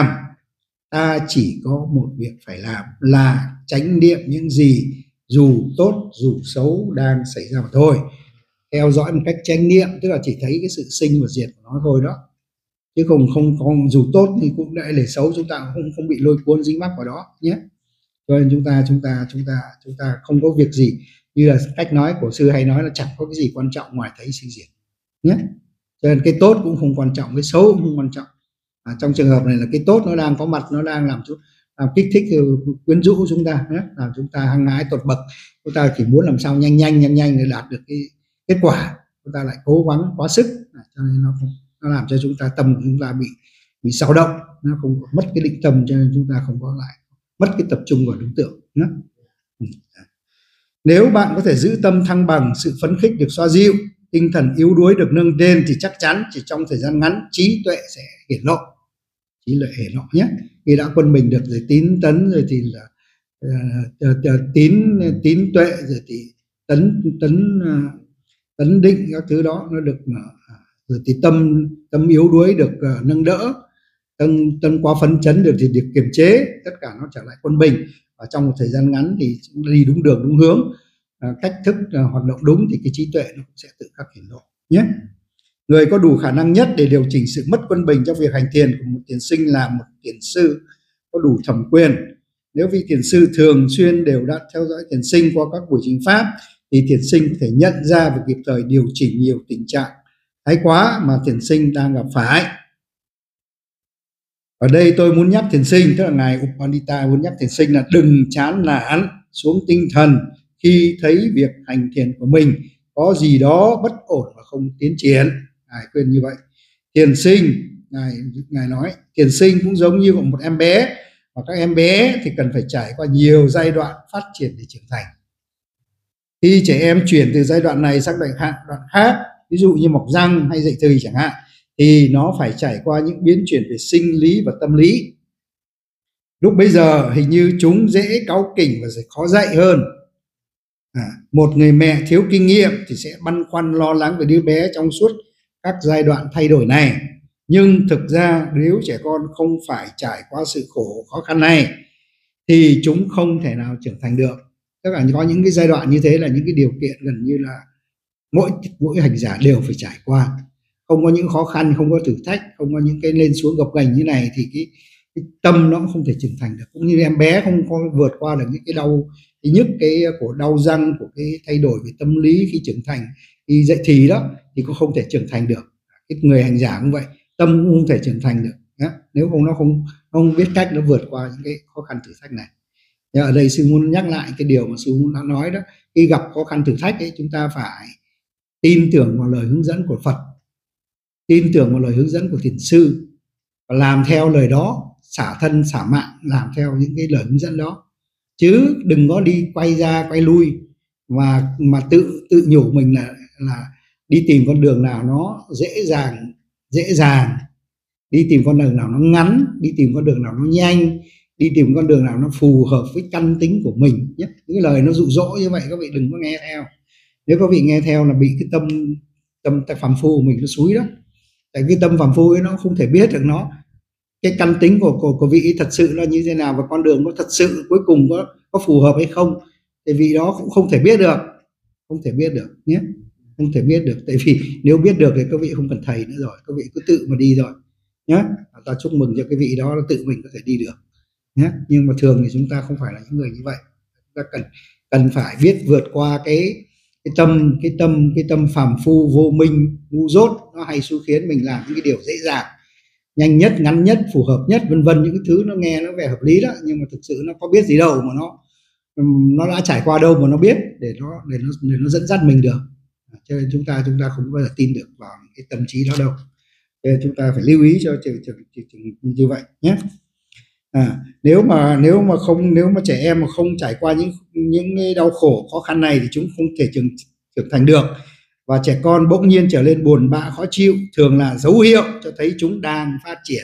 ta chỉ có một việc phải làm là chánh niệm những gì dù tốt dù xấu đang xảy ra mà thôi. Theo dõi một cách chánh niệm, tức là chỉ thấy cái sự sinh và diệt của nó thôi đó, chứ không không không dù tốt thì cũng lại để xấu chúng ta không không bị lôi cuốn dính mắc vào đó nhé. Cho nên chúng ta chúng ta chúng ta chúng ta không có việc gì, như là cách nói của sư hay nói là chẳng có cái gì quan trọng ngoài thấy sinh diệt nhé. Cho nên cái tốt cũng không quan trọng, cái xấu cũng không quan trọng. À, trong trường hợp này là cái tốt nó đang có mặt, nó đang làm chúng làm kích thích quyến rũ chúng ta nhé, làm chúng ta hăng hái tột bậc, chúng ta chỉ muốn làm sao nhanh nhanh nhanh nhanh để đạt được cái kết quả, chúng ta lại cố gắng quá sức, à, cho nên nó nó làm cho chúng ta tâm của chúng ta bị bị xáo động, nó không mất cái định tâm, cho nên chúng ta không có lại mất cái tập trung vào đối tượng nhé. Nếu bạn có thể giữ tâm thăng bằng, sự phấn khích được xoa dịu, tinh thần yếu đuối được nâng lên, thì chắc chắn chỉ trong thời gian ngắn trí tuệ sẽ hiển lộ, trí tuệ hiển lộ nhé. Khi đã quân bình được rồi tín tấn rồi thì là uh, uh, tín tín tuệ rồi thì tấn tấn uh, tấn định, các thứ đó nó được uh, rồi thì tâm tâm yếu đuối được uh, nâng đỡ, tâm tâm quá phấn chấn được thì được kiềm chế, tất cả nó trở lại quân bình, và trong một thời gian ngắn thì đi đúng đường đúng hướng, uh, cách thức uh, hoạt động đúng, thì cái trí tuệ nó cũng sẽ tự khắc hiển lộ nhé. Người có đủ khả năng nhất để điều chỉnh sự mất quân bình trong việc hành thiền của một thiền sinh là một thiền sư có đủ thẩm quyền. Nếu vị thiền sư thường xuyên đều đặn theo dõi thiền sinh qua các buổi chính pháp, thì thiền sinh có thể nhận ra và kịp thời điều chỉnh nhiều tình trạng thái quá mà thiền sinh đang gặp phải. Ở đây tôi muốn nhắc thiền sinh, tức là ngài Upandita muốn nhắc thiền sinh là đừng chán nản xuống tinh thần khi thấy việc hành thiền của mình có gì đó bất ổn và không tiến triển. Ngài khuyên như vậy. Thiền sinh, ngài ngài nói, thiền sinh cũng giống như một em bé, và các em bé thì cần phải trải qua nhiều giai đoạn phát triển để trưởng thành. Khi trẻ em chuyển từ giai đoạn này sang đoạn khác, ví dụ như mọc răng hay dậy thì chẳng hạn, thì nó phải trải qua những biến chuyển về sinh lý và tâm lý. Lúc bấy giờ hình như chúng dễ cáu kỉnh và khó dạy hơn. À, một người mẹ thiếu kinh nghiệm thì sẽ băn khoăn lo lắng về đứa bé trong suốt các giai đoạn thay đổi này. Nhưng thực ra nếu trẻ con không phải trải qua sự khổ khó khăn này thì chúng không thể nào trưởng thành được. Tất cả có những cái giai đoạn như thế là những cái điều kiện gần như là mỗi mỗi hành giả đều phải trải qua. Không có những khó khăn, không có thử thách, không có những cái lên xuống gập ghềnh như này thì cái, cái tâm nó cũng không thể trưởng thành được. Cũng như em bé không có vượt qua được những cái đau, cái nhức cái của đau răng, của cái thay đổi về tâm lý khi trưởng thành, khi dậy thì đó, thì cũng không thể trưởng thành được. Cái người hành giả cũng vậy, tâm cũng không thể trưởng thành được nhé. Nếu không nó không không biết cách nó vượt qua những cái khó khăn thử thách này. Nhưng ở đây sư muốn nhắc lại cái điều mà sư muốn đã nói đó, khi gặp khó khăn thử thách ấy, chúng ta phải tin tưởng vào lời hướng dẫn của Phật, tin tưởng vào lời hướng dẫn của thiền sư và làm theo lời đó, xả thân xả mạng, làm theo những cái lời hướng dẫn đó, chứ đừng có đi quay ra quay lui mà mà tự tự nhủ mình là là đi tìm con đường nào nó dễ dàng dễ dàng, đi tìm con đường nào nó ngắn, đi tìm con đường nào nó nhanh, đi tìm con đường nào nó phù hợp với căn tính của mình nhé. Những lời nó dụ dỗ như vậy các vị đừng có nghe theo. Nếu các vị nghe theo là bị cái tâm tâm phàm phu của mình nó xúi đó. Tại cái tâm phàm phu ấy nó không thể biết được nó cái căn tính của của, của vị thật sự là như thế nào, và con đường nó thật sự cuối cùng có có phù hợp hay không, thì vị đó cũng không thể biết được, không thể biết được nhé, không thể biết được. Tại vì nếu biết được thì các vị không cần thầy nữa rồi, các vị cứ tự mà đi rồi nhé. Ta chúc mừng cho cái vị đó là tự mình có thể đi được nhé. Nhưng mà thường thì chúng ta không phải là những người như vậy. Chúng ta cần cần phải biết vượt qua cái cái tâm cái tâm cái tâm phàm phu vô minh ngu dốt, nó hay xu khiến mình làm những cái điều dễ dàng, nhanh nhất, ngắn nhất, phù hợp nhất, vân vân, những cái thứ nó nghe nó vẻ hợp lý đó, nhưng mà thực sự nó có biết gì đâu mà nó nó đã trải qua đâu mà nó biết để nó để nó để nó dẫn dắt mình được. Cho nên chúng ta chúng ta không bao giờ tin được vào cái tâm trí đó đâu. Cho nên chúng ta phải lưu ý cho trường như vậy nhé. À, nếu mà nếu mà không nếu mà trẻ em mà không trải qua những những đau khổ khó khăn này thì chúng không thể trưởng trưởng thành được, và trẻ con bỗng nhiên trở lên buồn bã khó chịu thường là dấu hiệu cho thấy chúng đang phát triển.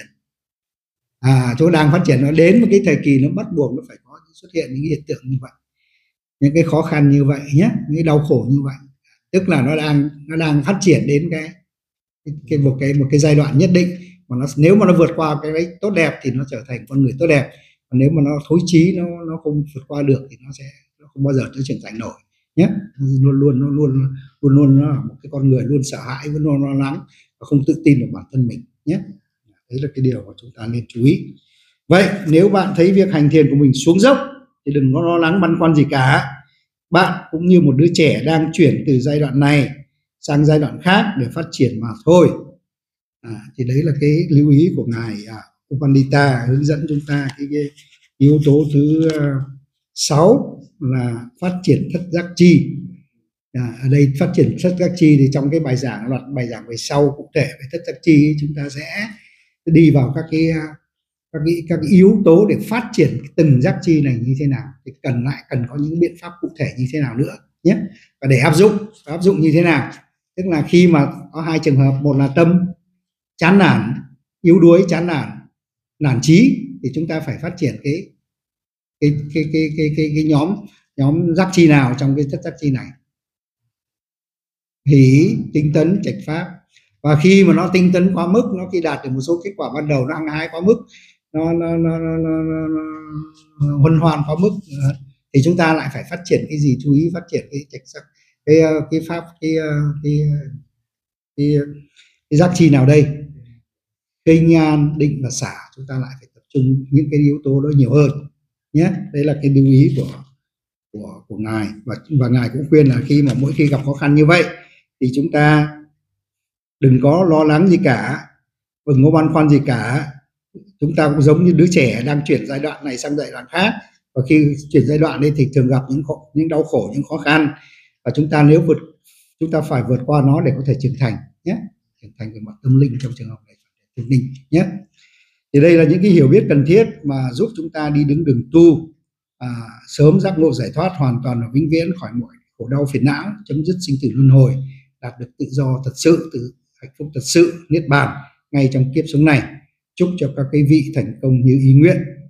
À, chúng đang phát triển, nó đến một cái thời kỳ nó bắt buộc nó phải có xuất hiện những hiện tượng như vậy, những cái khó khăn như vậy nhé, những cái đau khổ như vậy, tức là nó đang nó đang phát triển đến cái cái, cái một cái một cái giai đoạn nhất định, mà nó nếu mà nó vượt qua cái đấy tốt đẹp thì nó trở thành con người tốt đẹp, còn nếu mà nó thối chí, nó nó không vượt qua được thì nó sẽ nó không bao giờ nó trưởng thành nổi nhé. Luôn luôn nó luôn luôn luôn nó là một cái con người luôn sợ hãi, luôn luôn lo lắng và không tự tin vào bản thân mình nhé. Đấy là cái điều mà chúng ta nên chú ý. Vậy nếu bạn thấy việc hành thiền của mình xuống dốc thì đừng có lo lắng băn khoăn gì cả. Bạn cũng như một đứa trẻ đang chuyển từ giai đoạn này sang giai đoạn khác để phát triển mà thôi. À, thì đấy là cái lưu ý của ngài à, Upandita hướng dẫn chúng ta cái, cái yếu tố thứ uh, sáu là phát triển thất giác chi. À, ở đây phát triển thất giác chi thì trong cái bài giảng loạt bài giảng về sau cụ thể về thất giác chi chúng ta sẽ đi vào các cái các cái các cái yếu tố để phát triển từng giác chi này như thế nào, thì cần lại cần có những biện pháp cụ thể như thế nào nữa nhé. Và để áp dụng áp dụng như thế nào, tức là khi mà có hai trường hợp, một là tâm chán nản, yếu đuối, chán nản, nản chí, thì chúng ta phải phát triển cái cái cái cái cái cái, cái nhóm nhóm giác chi nào trong cái chất giác chi này. Hỷ, tinh tấn, trạch pháp. Và khi mà nó tinh tấn quá mức, nó khi đạt được một số kết quả ban đầu, nó hăng hái quá mức, nó nó nó, nó, nó, nó, nó huân hoan quá mức, thì chúng ta lại phải phát triển cái gì? Chú ý phát triển cái trạch sắc, cái cái pháp, cái cái cái, cái giác chi nào đây? Kinh, nhan, định và xả. Chúng ta lại phải tập trung những cái yếu tố đó nhiều hơn nhé. Đây là cái lưu ý của của của ngài, và và ngài cũng khuyên là khi mà mỗi khi gặp khó khăn như vậy thì chúng ta đừng có lo lắng gì cả, đừng có băn khoăn gì cả. Chúng ta cũng giống như đứa trẻ đang chuyển giai đoạn này sang giai đoạn khác, và khi chuyển giai đoạn đây thì thường gặp những khổ, những đau khổ, những khó khăn, và chúng ta nếu vượt chúng ta phải vượt qua nó để có thể trưởng thành nhé, trưởng thành về mặt tâm linh trong trường hợp này, tâm linh nhé. Thì đây là những cái hiểu biết cần thiết mà giúp chúng ta đi đứng đường tu, à, sớm giác ngộ giải thoát hoàn toàn và vĩnh viễn khỏi mọi khổ đau phiền não, chấm dứt sinh tử luân hồi, đạt được tự do thật sự, tự hạnh phúc thật sự, niết bàn ngay trong kiếp sống này. Chúc cho các quý vị thành công như ý nguyện.